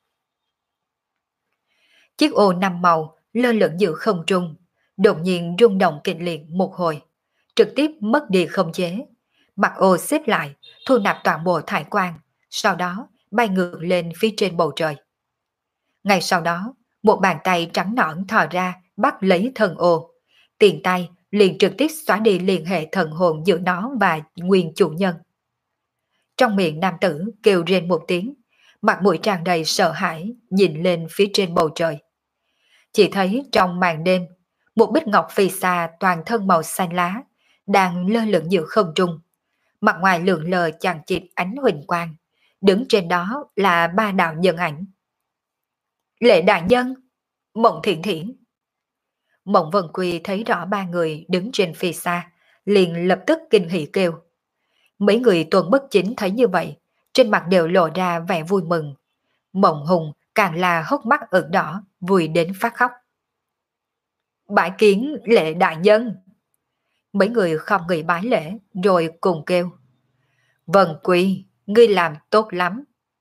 [SPEAKER 1] Chiếc ô năm màu lơ lửng giữa không trung, đột nhiên rung động kịch liệt một hồi, trực tiếp mất đi không chế. Mặt ô xếp lại, thu nạp toàn bộ thải quang, sau đó bay ngược lên phía trên bầu trời. Ngay sau đó, một bàn tay trắng nõn thò ra bắt lấy thần ô, tiền tay liền trực tiếp xóa đi liên hệ thần hồn giữa nó và nguyên chủ nhân. Trong miệng nam tử kêu rên một tiếng, mặt mũi tràn đầy sợ hãi nhìn lên phía trên bầu trời. Chỉ thấy trong màn đêm, một bích ngọc phi xa toàn thân màu xanh lá đang lơ lửng giữa không trung, mặt ngoài lượn lờ chằng chịt ánh huỳnh quang, đứng trên đó là ba đạo nhân ảnh. Lệ đại nhân, Mộng Thiển Thiển. Mộng Vân Quy thấy rõ ba người đứng trên phi xa, liền lập tức kinh hỉ kêu. Mấy người Tuần Bất Chính thấy như vậy, trên mặt đều lộ ra vẻ vui mừng. Mộng Hùng càng là hốc mắt ửng đỏ, vui đến phát khóc. Bái kiến Lệ đại nhân. Mấy người không người bái lễ, rồi cùng kêu. Vân Quy, ngươi làm tốt lắm.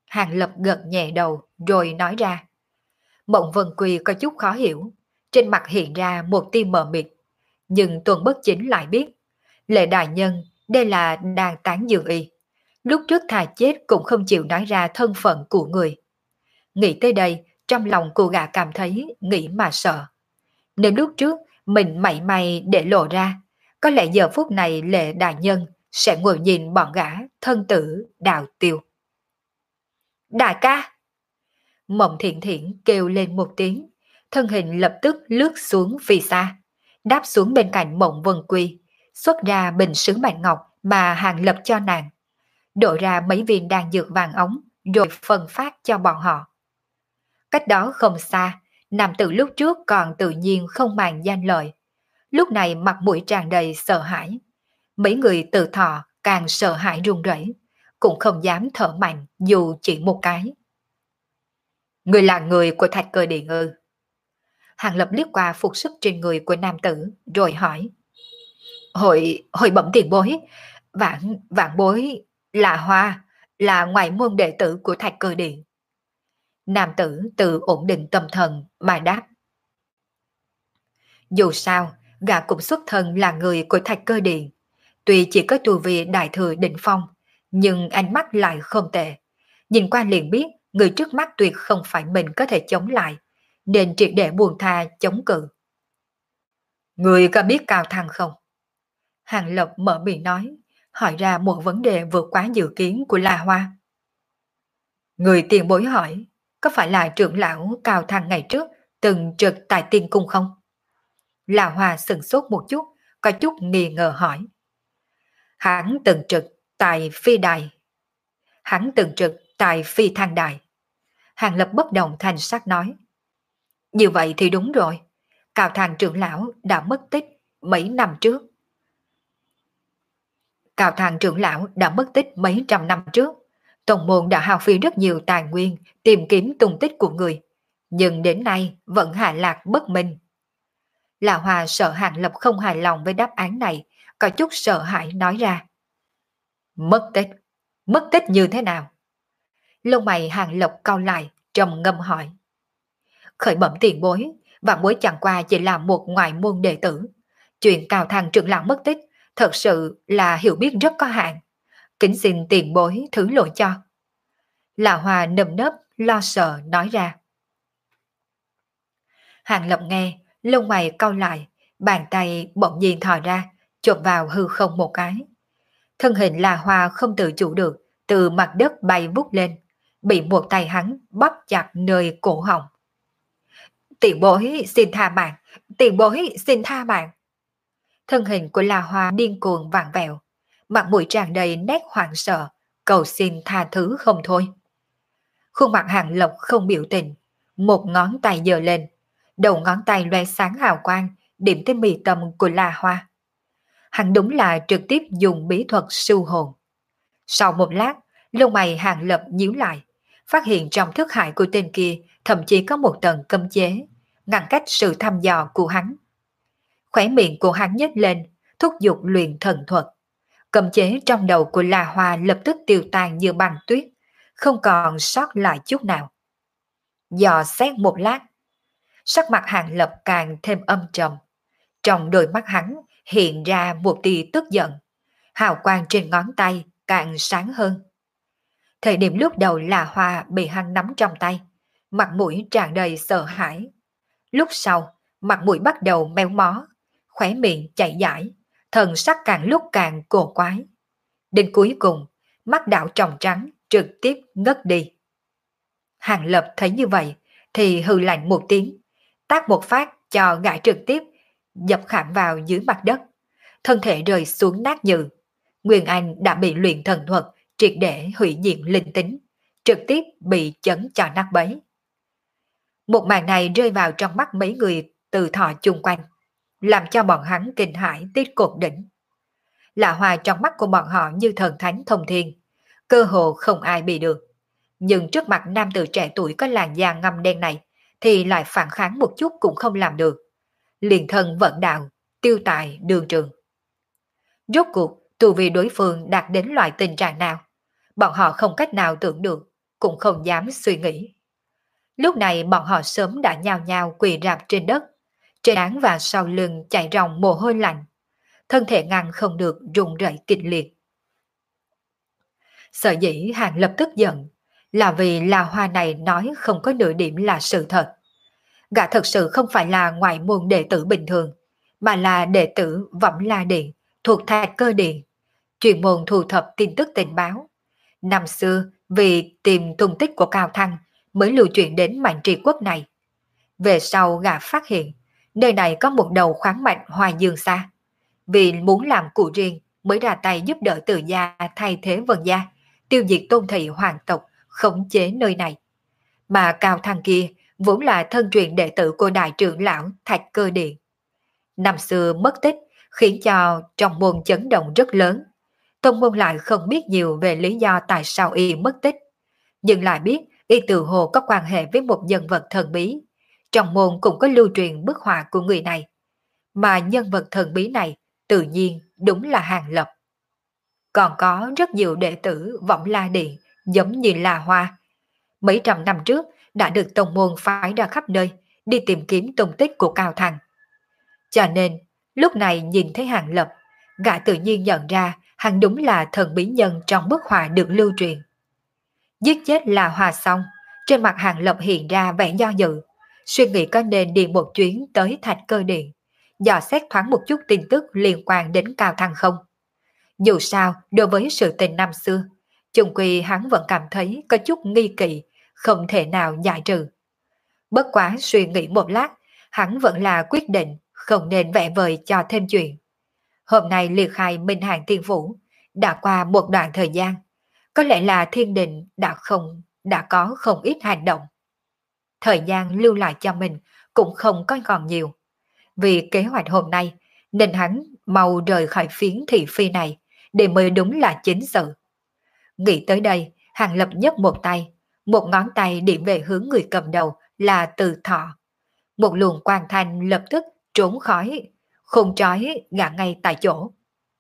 [SPEAKER 1] Hàng Lập gật nhẹ đầu rồi nói ra. Mộng Vân Quy có chút khó hiểu, trên mặt hiện ra một tia mờ mịt, nhưng Tuần Bất Chính lại biết, Lệ đại nhân đây là đang tán dương y. Lúc trước thà chết cũng không chịu nói ra thân phận của người. Nghĩ tới đây, trong lòng cô gã cảm thấy nghĩ mà sợ. Nếu lúc trước mình mảy may để lộ ra, có lẽ giờ phút này Lệ đại nhân sẽ ngồi nhìn bọn gã thân tử đào tiêu. Đại ca! Mộng Thiện Thiện kêu lên một tiếng, thân hình lập tức lướt xuống phía xa, đáp xuống bên cạnh Mộng Vân Quy, xuất ra bình sứ bạch ngọc mà Hàng Lập cho nàng, đổ ra mấy viên đan dược vàng ống rồi phân phát cho bọn họ. Cách đó không xa, nam tử lúc trước còn tự nhiên không màng danh lợi, lúc này mặt mũi tràn đầy sợ hãi. Mấy người tự thọ càng sợ hãi run rẩy, cũng không dám thở mạnh dù chỉ một cái. Người là người của Thạch Cơ Điện ư? Hàng Lập liếc qua phục sức trên người của nam tử rồi hỏi. Hội, hội bẩm tiền bối, vạn, vạn bối là Hoa, là ngoại môn đệ tử của Thạch Cơ Điện. Nam tử tự ổn định tâm thần mà đáp. Dù sao, gã cũng xuất thân là người của Thạch Cơ Điện, tuy chỉ có tu vi đại thừa đỉnh phong, nhưng ánh mắt lại không tệ. Nhìn qua liền biết người trước mắt tuyệt không phải mình có thể chống lại, nên triệt để buông tha chống cự. Người có biết Cao Thăng không? Hàng Lập mở miệng nói, hỏi ra một vấn đề vượt quá dự kiến của La Hoa. Người tiền bối hỏi, có phải là trưởng lão Cao Thăng ngày trước từng trực tại tiên cung không? La Hoa sừng sốt một chút, có chút nghi ngờ hỏi. Hắn từng trực tại phi đài. Hắn từng trực tại phi thang đài. Hàng Lập bất động thành sắc nói. Như vậy thì đúng rồi. Cao Thang trưởng lão đã mất tích mấy năm trước. Cao Thang trưởng lão đã mất tích mấy trăm năm trước. Tổng môn đã hao phí rất nhiều tài nguyên tìm kiếm tung tích của người, nhưng đến nay vẫn hạ lạc bất minh. La Hoa sợ Hàng Lập không hài lòng với đáp án này, có chút sợ hãi nói ra. Mất tích? Mất tích như thế nào? Lông mày Hàng Lập cau lại, trầm ngâm hỏi. Khởi bẩm tiền bối, vạn bối chẳng qua chỉ là một ngoại môn đệ tử. Chuyện Cao Thang trưởng lão mất tích thật sự là hiểu biết rất có hạn. Kính xin tiền bối thứ lỗi cho. La Hoa nơm nớp lo sợ nói ra. Hàng Lập nghe, lông mày cau lại, bàn tay bỗng nhiên thò ra, chộp vào hư không một cái. Thân hình La Hoa không tự chủ được, từ mặt đất bay vút lên, bị một tay hắn bóp chặt nơi cổ họng. Tiền bối xin tha mạng, tiền bối xin tha mạng. Thân hình của La Hoa điên cuồng vặn vẹo, mặt mũi tràn đầy nét hoảng sợ, cầu xin tha thứ không thôi. Khuôn mặt Hàng Lập không biểu tình, một ngón tay giơ lên, đầu ngón tay loe sáng hào quang, điểm tới mi tâm của La Hoa. Hắn đúng là trực tiếp dùng bí thuật siêu hồn. Sau một lát, lông mày Hàng Lập nhíu lại, phát hiện trong thức hải của tên kia thậm chí có một tầng cấm chế, ngăn cách sự thăm dò của hắn. Khóe miệng của hắn nhếch lên, thúc giục luyện thần thuật. Cấm chế trong đầu của La Hoa lập tức tiêu tan như băng tuyết, không còn sót lại chút nào. Dò xét một lát, sắc mặt Hàng Lập càng thêm âm trầm. Trong đôi mắt hắn hiện ra một tia tức giận, hào quang trên ngón tay càng sáng hơn. Thời điểm lúc đầu La Hoa bị hắn nắm trong tay, mặt mũi tràn đầy sợ hãi. Lúc sau, mặt mũi bắt đầu méo mó, khóe miệng chảy dãi, thần sắc càng lúc càng cổ quái. Đến cuối cùng, mắt đảo tròng trắng trực tiếp ngất đi. Hàng Lập thấy như vậy thì hừ lạnh một tiếng, tát một phát cho gã trực tiếp dập khảm vào dưới mặt đất, thân thể rơi xuống nát nhừ. Nguyên Anh đã bị luyện thần thuật triệt để hủy diệt linh tính, trực tiếp bị chấn cho nát bấy. Một màn này rơi vào trong mắt mấy người từ thọ chung quanh, làm cho bọn hắn kinh hãi tiết cột đỉnh. La Hoa trong mắt của bọn họ như thần thánh thông thiên, cơ hồ không ai bị được. Nhưng trước mặt nam tử trẻ tuổi có làn da ngăm đen này thì lại phản kháng một chút cũng không làm được. Liền thân vận đạo, tiêu tại đường trường. Rốt cuộc, tu vi đối phương đạt đến loại tình trạng nào? Bọn họ không cách nào tưởng được, cũng không dám suy nghĩ. Lúc này bọn họ sớm đã nhao nhao quỳ rạp trên đất, trên trán và sau lưng chảy ròng mồ hôi lạnh, thân thể ngăn không được run rẩy kịch liệt. Sở dĩ Hàng Lập tức giận là vì La Hoa này nói không có nửa điểm là sự thật. Gã thật sự không phải là ngoại môn đệ tử bình thường, mà là đệ tử Võng La Điện, thuộc Thạch Cơ Điện, chuyên môn thu thập tin tức tình báo. Năm xưa, vì tìm tung tích của Cao Thăng mới lưu truyền đến Mạnh Trì Quốc này. Về sau gã phát hiện, nơi này có một đầu khoáng mạch Hoài Dương Sa. Vì muốn làm cụ riêng mới ra tay giúp đỡ Từ gia thay thế Vân gia, tiêu diệt Tôn thị hoàng tộc, khống chế nơi này. Mà Cao Thăng kia vốn là thân truyền đệ tử của đại trưởng lão Thạch Cơ Điện. Năm xưa mất tích khiến cho trong môn chấn động rất lớn. Tôn môn lại không biết nhiều về lý do tại sao y mất tích, nhưng lại biết y tự hồ có quan hệ với một nhân vật thần bí. Trong môn cũng có lưu truyền bức họa của người này, mà nhân vật thần bí này tự nhiên đúng là Hàng Lập. Còn có rất nhiều đệ tử Võng La Điện giống như La Hoa. Mấy trăm năm trước đã được tông môn phái ra khắp nơi đi tìm kiếm tung tích của Cao Thăng. Cho nên lúc này nhìn thấy Hàng Lập, gã tự nhiên nhận ra hắn đúng là thần bí nhân trong bức họa được lưu truyền. Giết chết La Hoa xong, trên mặt Hàng Lập hiện ra vẻ do dự, suy nghĩ có nên đi một chuyến tới Thạch Cơ Điện, dò xét thoáng một chút tin tức liên quan đến Cao Thăng không. Dù sao, đối với sự tình năm xưa, chung quy hắn vẫn cảm thấy có chút nghi kỵ, không thể nào giải trừ. Bất quá suy nghĩ một lát, hắn vẫn là quyết định không nên vẽ vời cho thêm chuyện. Hôm nay liệt khai Minh Hàng Thiên Phủ, đã qua một đoạn thời gian, có lẽ là thiên đình đã không đã có không ít hành động. Thời gian lưu lại cho mình cũng không có còn nhiều. Vì kế hoạch hôm nay, nên hắn mau rời khỏi phiến thị phi này, để mới đúng là chính sự. Nghĩ tới đây, Hàng Lập nhấc một tay, một ngón tay điểm về hướng người cầm đầu là Từ Thọ. Một luồng quang thanh lập tức trốn khói, khôn trói ngã ngay tại chỗ.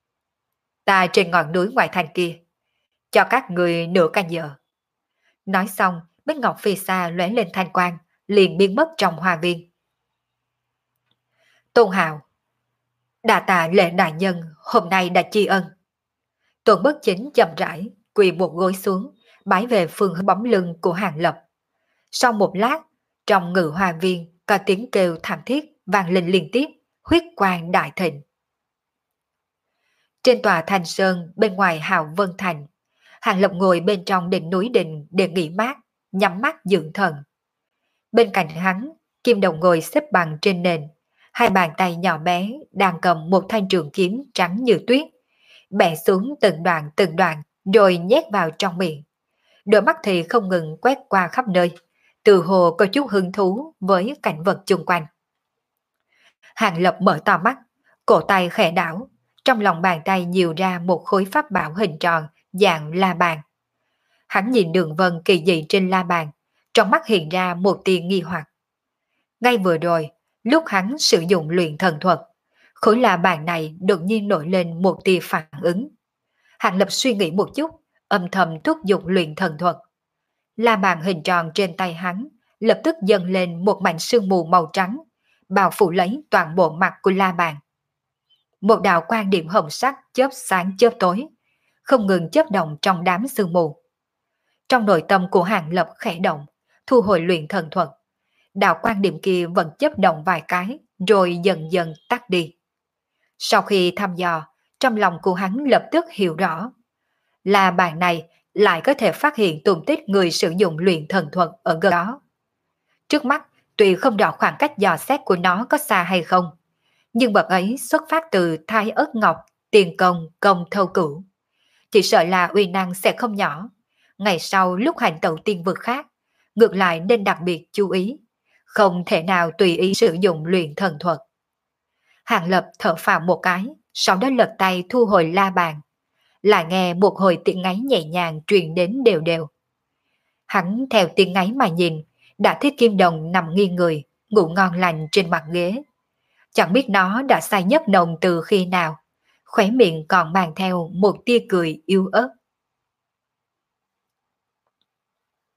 [SPEAKER 1] Ta trên ngọn núi ngoại thành kia, cho các người nửa canh giờ. Nói xong, Bích Ngọc phi xa lóe lên thanh quang, liền biến mất trong hoa viên. Tôn Hạo, đà tạ lệ đại nhân hôm nay đã tri ân. Tôn Bất Chính chậm rãi quỳ một gối xuống, bái về phương hướng bóng lưng của Hàng Lập. Sau một lát, trong ngự hoa viên có tiếng kêu thảm thiết vang lên liên tiếp, huyết quang đại thịnh. Trên tòa Thành Sơn bên ngoài Hạo Vân Thành, Hàng Lập ngồi bên trong đỉnh núi đình để nghỉ mát, nhắm mắt dưỡng thần. Bên cạnh hắn, Kim Đồng ngồi xếp bằng trên nền, hai bàn tay nhỏ bé đang cầm một thanh trường kiếm trắng như tuyết, bẻ xuống từng đoạn từng đoạn rồi nhét vào trong miệng. Đôi mắt thì không ngừng quét qua khắp nơi, từ hồ có chút hứng thú với cảnh vật chung quanh. Hàng Lập mở to mắt, cổ tay khẽ đảo, trong lòng bàn tay nhiều ra một khối pháp bảo hình tròn dạng la bàn. Hắn nhìn đường vân kỳ dị trên la bàn, trong mắt hiện ra một tia nghi hoặc. Ngay vừa rồi, lúc hắn sử dụng luyện thần thuật, khối la bàn này đột nhiên nổi lên một tia phản ứng. Hàng Lập suy nghĩ một chút, âm thầm thúc giục luyện thần thuật. La bàn hình tròn trên tay hắn lập tức dâng lên một mảnh sương mù màu trắng, bao phủ lấy toàn bộ mặt của la bàn. Một đạo quang điểm hồng sắc chớp sáng chớp tối, không ngừng chớp động trong đám sương mù. Trong nội tâm của Hàng Lập khẽ động, thu hồi luyện thần thuật. Đạo quang điểm kia vẫn chớp động vài cái, rồi dần dần tắt đi. Sau khi thăm dò, trong lòng của hắn lập tức hiểu rõ. La bàn này lại có thể phát hiện tung tích người sử dụng luyện thần thuật ở gần đó. Trước mắt, tuy không rõ khoảng cách dò xét của nó có xa hay không, nhưng bậc ấy xuất phát từ Thái Ất Ngọc, Tiền Công, Công Thâu Cửu. Chỉ sợ là uy năng sẽ không nhỏ. Ngày sau lúc hành tẩu tiên vực khác, ngược lại nên đặc biệt chú ý, không thể nào tùy ý sử dụng luyện thần thuật. Hàng Lập thở phào một cái, sau đó lật tay thu hồi la bàn. Lại nghe một hồi tiếng ngáy nhẹ nhàng truyền đến đều đều. Hắn theo tiếng ngáy mà nhìn, đã thấy Kim Đồng nằm nghiêng người, ngủ ngon lành trên mặt ghế. Chẳng biết nó đã say nhấp nồng từ khi nào, khóe miệng còn mang theo một tia cười yếu ớt.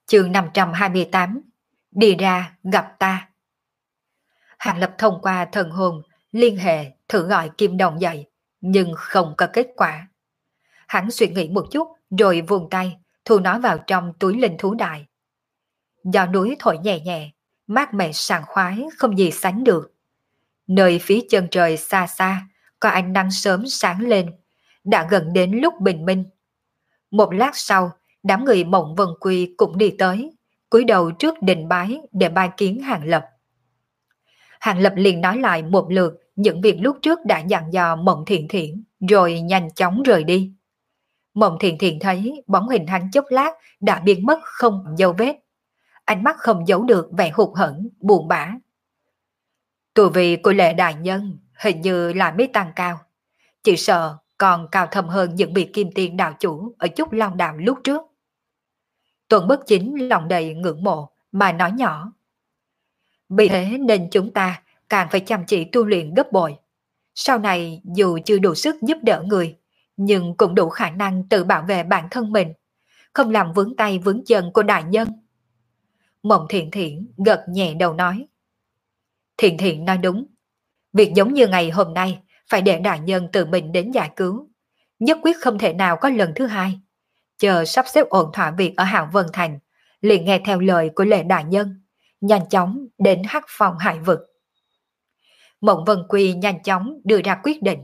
[SPEAKER 1] Chương năm trăm hai mươi tám. Đi ra gặp ta. Hàng Lập thông qua thần hồn liên hệ thử gọi Kim Đồng dậy, nhưng không có kết quả. Hắn suy nghĩ một chút rồi vùng tay thu nó vào trong túi linh thú đại. Gió núi thổi nhẹ nhẹ, mát mẻ sảng khoái không gì sánh được. Nơi phía chân trời xa xa có ánh nắng sớm sáng lên, đã gần đến lúc bình minh. Một lát sau, đám người Mộng Vân Quy cũng đi tới, cúi đầu trước đình bái để bài kiến Hàng Lập. Hàng Lập liền nói lại một lượt những việc lúc trước đã dặn dò Mộng Thiện Thiện, rồi nhanh chóng rời đi. Mộng Thiện Thiện thấy bóng hình hắn chốc lát đã biến mất không dấu vết. Ánh mắt không giấu được vẻ hụt hẫng, buồn bã. Tù vị của Lệ đại nhân hình như là mới tăng cao. Chỉ sợ còn cao thâm hơn những vị kim tiên đạo chủ ở Trúc Long Đạo lúc trước. Tuần Bất Chính lòng đầy ngưỡng mộ mà nói nhỏ. Vì thế nên chúng ta càng phải chăm chỉ tu luyện gấp bội. Sau này dù chưa đủ sức giúp đỡ người, nhưng cũng đủ khả năng tự bảo vệ bản thân mình, không làm vướng tay vướng chân của đại nhân. Mộng Thiện Thiện gật nhẹ đầu nói. Thiện Thiện nói đúng. Việc giống như ngày hôm nay phải để đại nhân tự mình đến giải cứu. Nhất quyết không thể nào có lần thứ hai. Chờ sắp xếp ổn thỏa việc ở Hạo Vân Thành, liền nghe theo lời của Lệ đại nhân, nhanh chóng đến Hắc Phong Hải Vực. Mộng Vân Quy nhanh chóng đưa ra quyết định.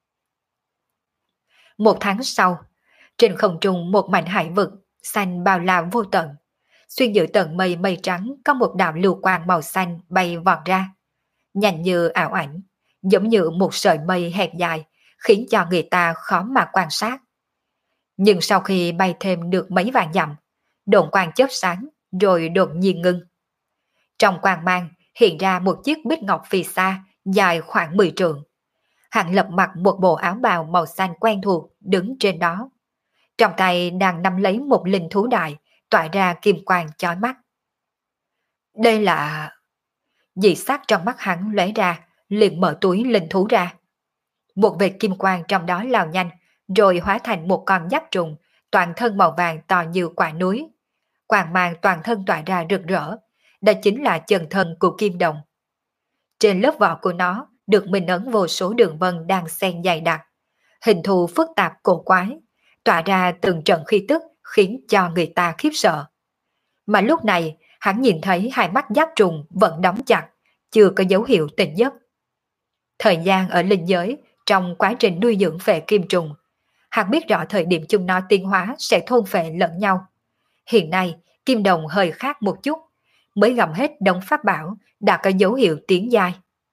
[SPEAKER 1] Một tháng sau, trên không trung một mảnh hải vực xanh bao la vô tận, xuyên giữa tầng mây mây trắng có một đạo lưu quang màu xanh bay vọt ra, nhanh như ảo ảnh, giống như một sợi mây hẹp dài, khiến cho người ta khó mà quan sát. Nhưng sau khi bay thêm được mấy vạn dặm, độn quang chớp sáng rồi đột nhiên ngưng. Trong quang mang hiện ra một chiếc bích ngọc phì sa dài khoảng mười trượng. Hàng Lập mặc một bộ áo bào màu xanh quen thuộc đứng trên đó. Trong tay đang nắm lấy một linh thú đại, tỏa ra kim quang chói mắt. Đây là... Dị sắc trong mắt hắn lóe ra, liền mở túi linh thú ra. Một vệt kim quang trong đó lao nhanh, rồi hóa thành một con giáp trùng, toàn thân màu vàng to như quả núi. Quang mang toàn thân tỏa ra rực rỡ, đó chính là chân thân của Kim Đồng. Trên lớp vỏ của nó được minh ấn vô số đường vân đang xen dày đặc, hình thù phức tạp cổ quái, tỏa ra từng trận khí tức khiến cho người ta khiếp sợ. Mà lúc này, hắn nhìn thấy hai mắt giáp trùng vẫn đóng chặt, chưa có dấu hiệu tỉnh giấc. Thời gian ở linh giới, trong quá trình nuôi dưỡng phệ kim trùng, hắn biết rõ thời điểm chúng nó tiến hóa sẽ thôn phệ lẫn nhau. Hiện nay, Kim Đồng hơi khác một chút, mới gặm hết đống pháp bảo đã có dấu hiệu tiến giai.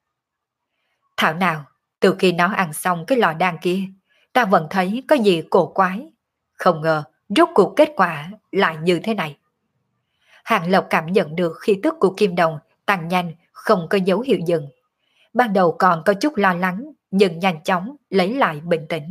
[SPEAKER 1] Thảo nào, từ khi nó ăn xong cái lò đan kia, ta vẫn thấy có gì cổ quái. Không ngờ, rốt cuộc kết quả lại như thế này. Hàng Lộc cảm nhận được khí tức của Kim Đồng tăng nhanh, không có dấu hiệu dừng. Ban đầu còn có chút lo lắng, nhưng nhanh chóng lấy lại bình tĩnh.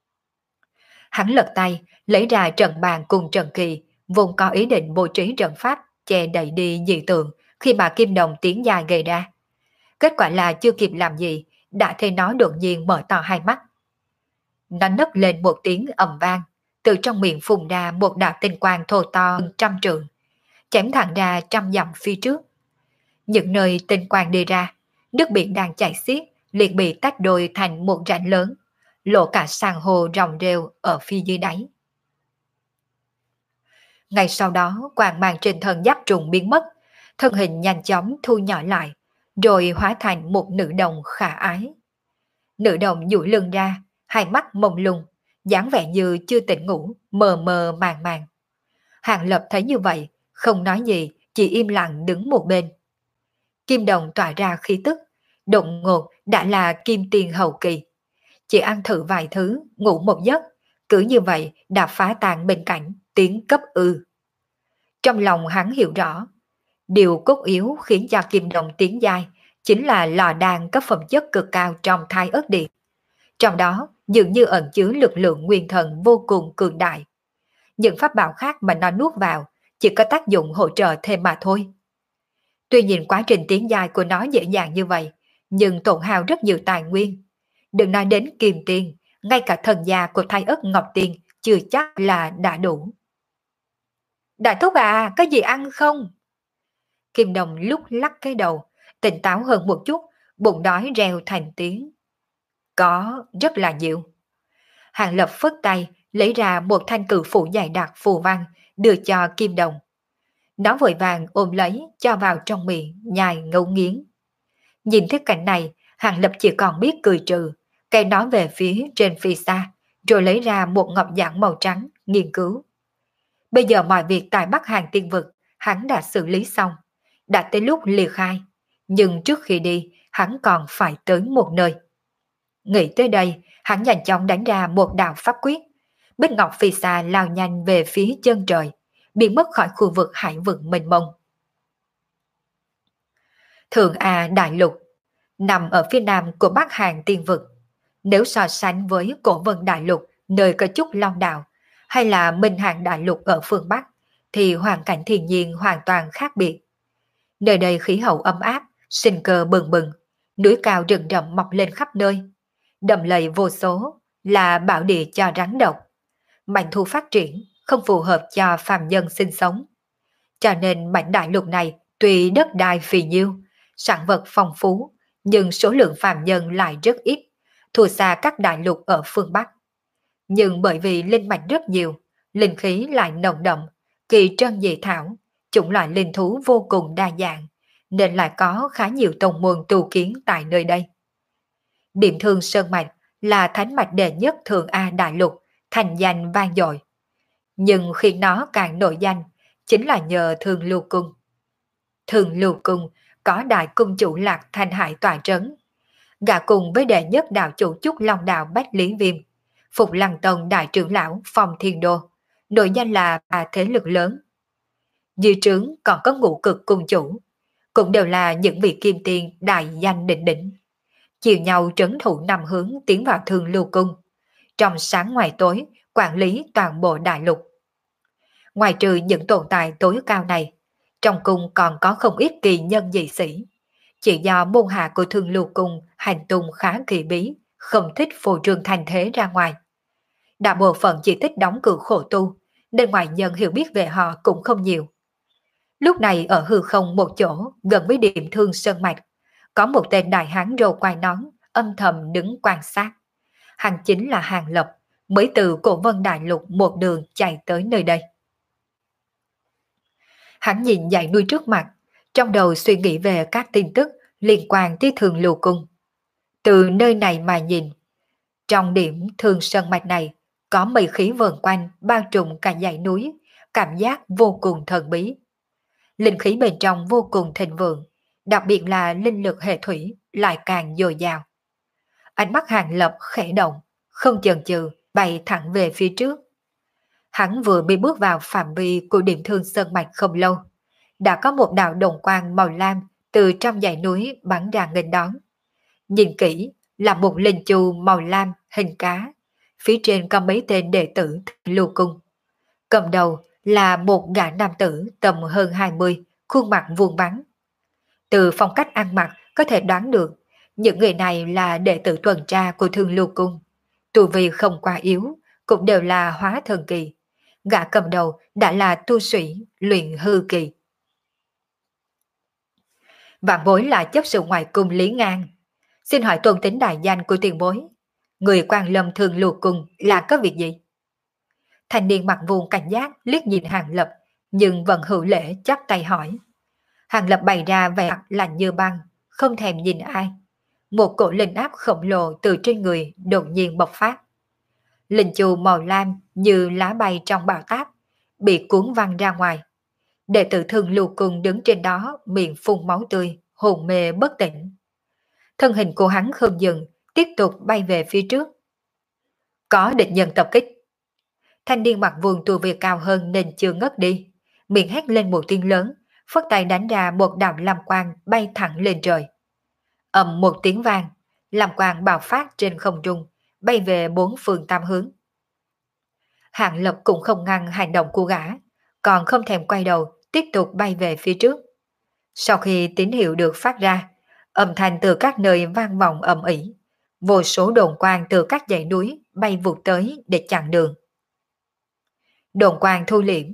[SPEAKER 1] Hắn lật tay, lấy ra trận bàn cùng trận kỳ, vốn có ý định bố trí trận pháp, che đậy đi dị tượng khi mà Kim Đồng tiến dài gây ra. Kết quả là chưa kịp làm gì, đã thấy nó đột nhiên mở to hai mắt. Nó nấc lên một tiếng ầm vang, từ trong miệng phun ra một đạo tinh quang thô to trăm trượng, chém thẳng ra trăm dặm phía trước. Những nơi tinh quang đi ra, nước biển đang chảy xiết liền bị tách đôi thành một rãnh lớn, lộ cả san hô ròng rêu ở phía dưới đáy. Ngay sau đó, quang mang trên thân giáp trùng biến mất, thân hình nhanh chóng thu nhỏ lại, rồi hóa thành một nữ đồng khả ái. Nữ đồng duỗi lưng ra, hai mắt mông lung, dáng vẻ như chưa tỉnh ngủ, mờ mờ màng màng. Hàng Lập thấy như vậy, không nói gì, chỉ im lặng đứng một bên. Kim Đồng tỏa ra khí tức, đột ngột đã là kim tiền hậu kỳ. Chỉ ăn thử vài thứ, ngủ một giấc, cứ như vậy đã phá tan bên cạnh, tiến cấp ư. Trong lòng hắn hiểu rõ, điều cốt yếu khiến cho Kim Đồng tiến giai chính là lò đan có phẩm chất cực cao trong thai ớt điện. Trong đó dường như ẩn chứa lực lượng nguyên thần vô cùng cường đại. Những pháp bảo khác mà nó nuốt vào chỉ có tác dụng hỗ trợ thêm mà thôi. Tuy nhìn quá trình tiến giai của nó dễ dàng như vậy, nhưng tổn hao rất nhiều tài nguyên. Đừng nói đến kim tiền, ngay cả thần gia của thai ớt ngọc tiền chưa chắc là đã đủ. Đại thúc à, có gì ăn không? Kim Đồng lúc lắc cái đầu, tỉnh táo hơn một chút, bụng đói reo thành tiếng. Có, rất là nhiều. Hàng Lập phất tay, lấy ra một thanh cự phủ dày đặc phù văn, đưa cho Kim Đồng. Nó vội vàng ôm lấy, cho vào trong miệng, nhai ngấu nghiến. Nhìn thấy cảnh này, Hàng Lập chỉ còn biết cười trừ, cây nó về phía trên phi xa, rồi lấy ra một ngọc giản màu trắng, nghiên cứu. Bây giờ mọi việc tại Bắc Hàng Tiên Vực, hắn đã xử lý xong, đã tới lúc liệt khai. Nhưng trước khi đi, hắn còn phải tới một nơi. Nghĩ tới đây, hắn nhanh chóng đánh ra một đạo pháp quyết. Bích Ngọc Phi Xa lao nhanh về phía chân trời, biến mất khỏi khu vực hải vực mênh mông. Thượng A Đại Lục nằm ở phía nam của Bắc Hàng Tiên Vực. Nếu so sánh với Cổ Vân Đại Lục nơi có chút long đạo, hay là Minh Hàng Đại Lục ở phương Bắc, thì hoàn cảnh thiên nhiên hoàn toàn khác biệt. Nơi đây khí hậu ấm áp, sinh cơ bừng bừng, núi cao rừng rậm mọc lên khắp nơi, đầm lầy vô số, là bảo địa cho rắn độc. Mảnh thu phát triển không phù hợp cho phàm nhân sinh sống. Cho nên mảnh đại lục này tuy đất đai phì nhiêu, sản vật phong phú, nhưng số lượng phàm nhân lại rất ít, thua xa các đại lục ở phương Bắc. Nhưng bởi vì linh mạch rất nhiều, linh khí lại nồng đậm, kỳ trân dị thảo, chủng loại linh thú vô cùng đa dạng, nên lại có khá nhiều tông môn tu kiến tại nơi đây. Điểm Thương Sơn Mạch là thánh mạch đệ nhất Thượng A Đại Lục, thành danh vang dội. Nhưng khi nó càng nổi danh, chính là nhờ Thương Lưu Cung. Thương Lưu Cung có đại cung chủ Lạc Thanh Hải tọa trấn. Gã cùng với đệ nhất đạo chủ Trúc Long Đạo Bách Lý Viêm, Phục Lăng Tông đại trưởng lão Phong Thiên Đô, nổi danh là ba thế lực lớn. Dưới trướng còn có Ngũ Cực cung chủ, cũng đều là những vị kim tiền đại danh đỉnh đỉnh. Chiều nhau trấn thủ năm hướng tiến vào Thương Lưu Cung, trong sáng ngoài tối quản lý toàn bộ đại lục. Ngoài trừ những tồn tại tối cao này, trong cung còn có không ít kỳ nhân dị sĩ. Chỉ do môn hạ của Thương Lưu Cung hành tung khá kỳ bí, không thích phô trương thành thế ra ngoài. Đại bộ phận chỉ thích đóng cửa khổ tu, nên ngoại nhân hiểu biết về họ cũng không nhiều. Lúc này ở hư không một chỗ gần với điểm Thương Sơn Mạch, có một tên đại hán râu quai nón âm thầm đứng quan sát. Hắn chính là Hàng Lập, mới từ Cổ Vân Đại Lục một đường chạy tới nơi đây. Hắn nhìn dãy núi trước mặt, trong đầu suy nghĩ về các tin tức liên quan tới Thương Lưu Cung. Từ nơi này mà nhìn, trong điểm Thương Sơn Mạch này có mây khí vờn quanh bao trùm cả dãy núi, cảm giác vô cùng thần bí. Linh khí bên trong vô cùng thịnh vượng, đặc biệt là linh lực hệ thủy lại càng dồi dào. Ánh mắt Hàng Lập khẽ động, không chần chừ bay thẳng về phía trước. Hắn vừa bị bước vào phạm vi của điểm Thương Sơn Mạch không lâu, đã có một đạo đồng quang màu lam từ trong dãy núi bắn ra nghênh đón. Nhìn kỹ là một linh chu màu lam hình cá, phía trên có mấy tên đệ tử Lưu Cung. Cầm đầu là một gã nam tử tầm hơn hai mươi, khuôn mặt vuông vắn. Từ phong cách ăn mặc có thể đoán được, những người này là đệ tử tuần tra của Thương Lưu Cung. Tu vi không quá yếu, cũng đều là hóa thần kỳ. Gã cầm đầu đã là tu sĩ luyện hư kỳ. Vạn bối là chấp sự ngoại cung Lý Ngang. Xin hỏi tôn tính đại danh của tiền bối. Người quan lâm Thương Lưu Cung là có việc gì? Thanh niên mặt vuông cảnh giác liếc nhìn Hàng Lập, nhưng vẫn hữu lễ chắp tay hỏi. Hàng Lập bày ra vẻ mặt lạnh như băng, không thèm nhìn ai. Một cổ linh áp khổng lồ từ trên người đột nhiên bộc phát. Linh chu màu lam như lá bay trong bão táp, bị cuốn văng ra ngoài. Đệ tử Thương Lưu Cung đứng trên đó miệng phun máu tươi, hồn mê bất tỉnh. Thân hình của hắn không dừng, tiếp tục bay về phía trước. Có địch nhân tập kích. Thanh niên mặt vuông tu vi cao hơn nên chưa ngất đi, miệng hét lên một tiếng lớn, phất tay đánh ra một đạo lam quang bay thẳng lên trời. Ầm một tiếng vang, lam quang bạo phát trên không trung, bay về bốn phương tám hướng. Hàng Lập cũng không ngăn hành động của gã, còn không thèm quay đầu, tiếp tục bay về phía trước. Sau khi tín hiệu được phát ra, âm thanh từ các nơi vang vọng ầm ĩ, vô số đồn quang từ các dãy núi bay vụt tới để chặn đường. Đồn quang thu liễm,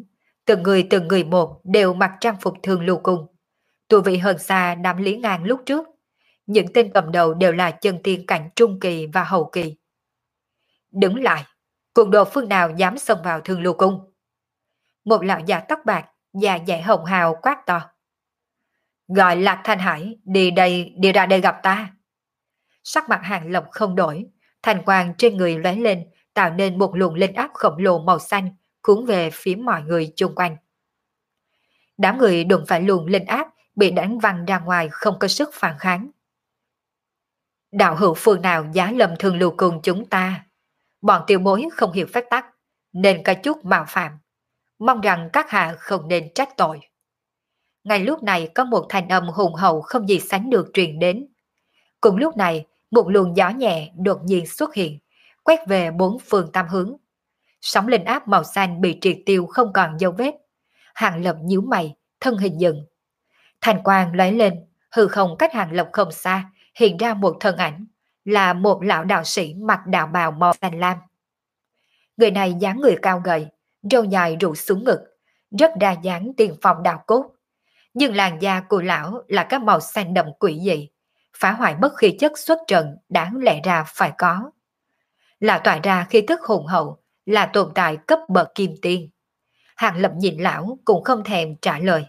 [SPEAKER 1] Từng người từng người một đều mặc trang phục thường lưu cung. Tù vị hơn xa đám Lý Ngang lúc trước. Những tên cầm đầu đều là chân tiên cảnh trung kỳ và hậu kỳ. Đứng lại, cùng đồ phương nào dám xông vào thường lưu cung? Một lão già tóc bạc, già dẻ hồng hào quát to. Gọi Lạc Thanh Hải, đi đây, đi ra đây gặp ta. Sắc mặt Hàng Lập không đổi, thành quang trên người lóe lên, tạo nên một luồng linh áp khổng lồ màu xanh, cuốn về phía mọi người chung quanh. Đám người đụng phải luồng linh áp, bị đánh văng ra ngoài không có sức phản kháng. Đạo hữu phương nào giá lầm thường lưu cùng chúng ta? Bọn tiêu bối không hiểu phép tắc, nên có chút mạo phạm. Mong rằng các hạ không nên trách tội. Ngay lúc này có một thanh âm hùng hậu không gì sánh được truyền đến. Cùng lúc này, một luồng gió nhẹ đột nhiên xuất hiện, quét về bốn phương tam hướng. Sóng linh áp màu xanh bị triệt tiêu không còn dấu vết. Hàng Lập nhíu mày, thân hình dừng. Thành quang lóe lên, hư không cách Hàng Lập không xa, hiện ra một thân ảnh, là một lão đạo sĩ mặc đạo bào màu xanh lam. Người này dáng người cao gầy, râu dài rủ xuống ngực, rất đa dáng tiền phong đạo cốt. Nhưng làn da của lão là các màu xanh đậm quỷ dị, phá hoại bất khí chất xuất trần đáng lẽ ra phải có. Lão tỏa ra khí tức hùng hậu, là tồn tại cấp bậc kim tiên. Hàng Lập nhìn lão cũng không thèm trả lời.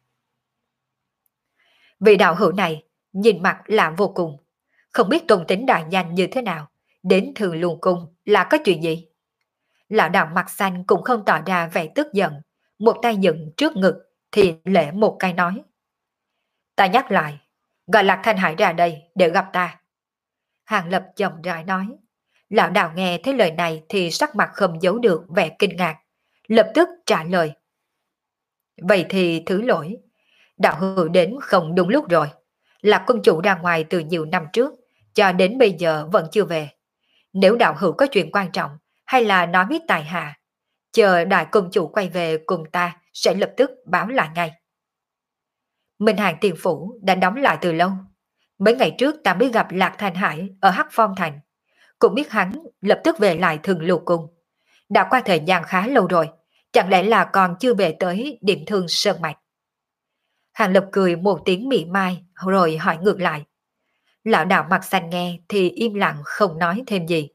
[SPEAKER 1] Vị đạo hữu này nhìn mặt lạ vô cùng, không biết tôn tính đại danh như thế nào, đến thường luồng cung là có chuyện gì? Lão đạo mặt xanh cũng không tỏ ra vẻ tức giận, một tay dựng trước ngực thì lễ một cái nói. Ta nhắc lại, gọi Lạc Thanh Hải ra đây để gặp ta. Hàng Lập chậm rãi nói. Lão đạo nghe thấy lời này thì sắc mặt không giấu được vẻ kinh ngạc, lập tức trả lời. Vậy thì thứ lỗi, đạo hữu đến không đúng lúc rồi. Lạc công chủ ra ngoài từ nhiều năm trước, cho đến bây giờ vẫn chưa về. Nếu đạo hữu có chuyện quan trọng, hay là nói với tài hạ, chờ đại công chủ quay về cùng ta sẽ lập tức báo lại ngay. Minh Hàng Tiền Phủ đã đóng lại từ lâu. Mấy ngày trước ta mới gặp Lạc Thanh Hải ở Hắc Phong Thành. Cũng biết hắn lập tức về lại Thường Lục Cung. Đã qua thời gian khá lâu rồi, chẳng lẽ là còn chưa về tới điểm thương sơn mạch. Hàng Lập cười một tiếng mỉa mai rồi hỏi ngược lại. Lão đạo mặt xanh nghe thì im lặng không nói thêm gì.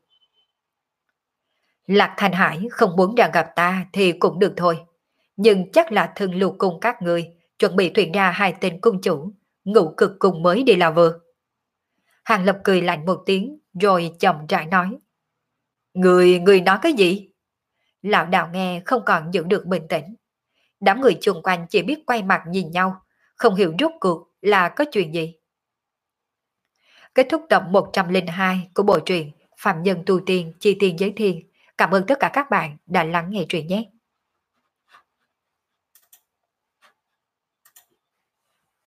[SPEAKER 1] Lạc Thanh Hải không muốn ra gặp ta thì cũng được thôi. Nhưng chắc là Thường Lục Cung các người chuẩn bị tuyển ra hai tên cung chủ, ngũ cực cung mới đi là vừa. Hàng Lập cười lạnh một tiếng rồi chậm rãi nói. Người, người nói cái gì? Lão đạo nghe không còn giữ được bình tĩnh. Đám người chung quanh chỉ biết quay mặt nhìn nhau, không hiểu rốt cuộc là có chuyện gì. Kết thúc tập một trăm lẻ hai của bộ truyện Phạm Nhân Tu Tiên Chi Tiên Giới Thiên. Cảm ơn tất cả các bạn đã lắng nghe truyện nhé.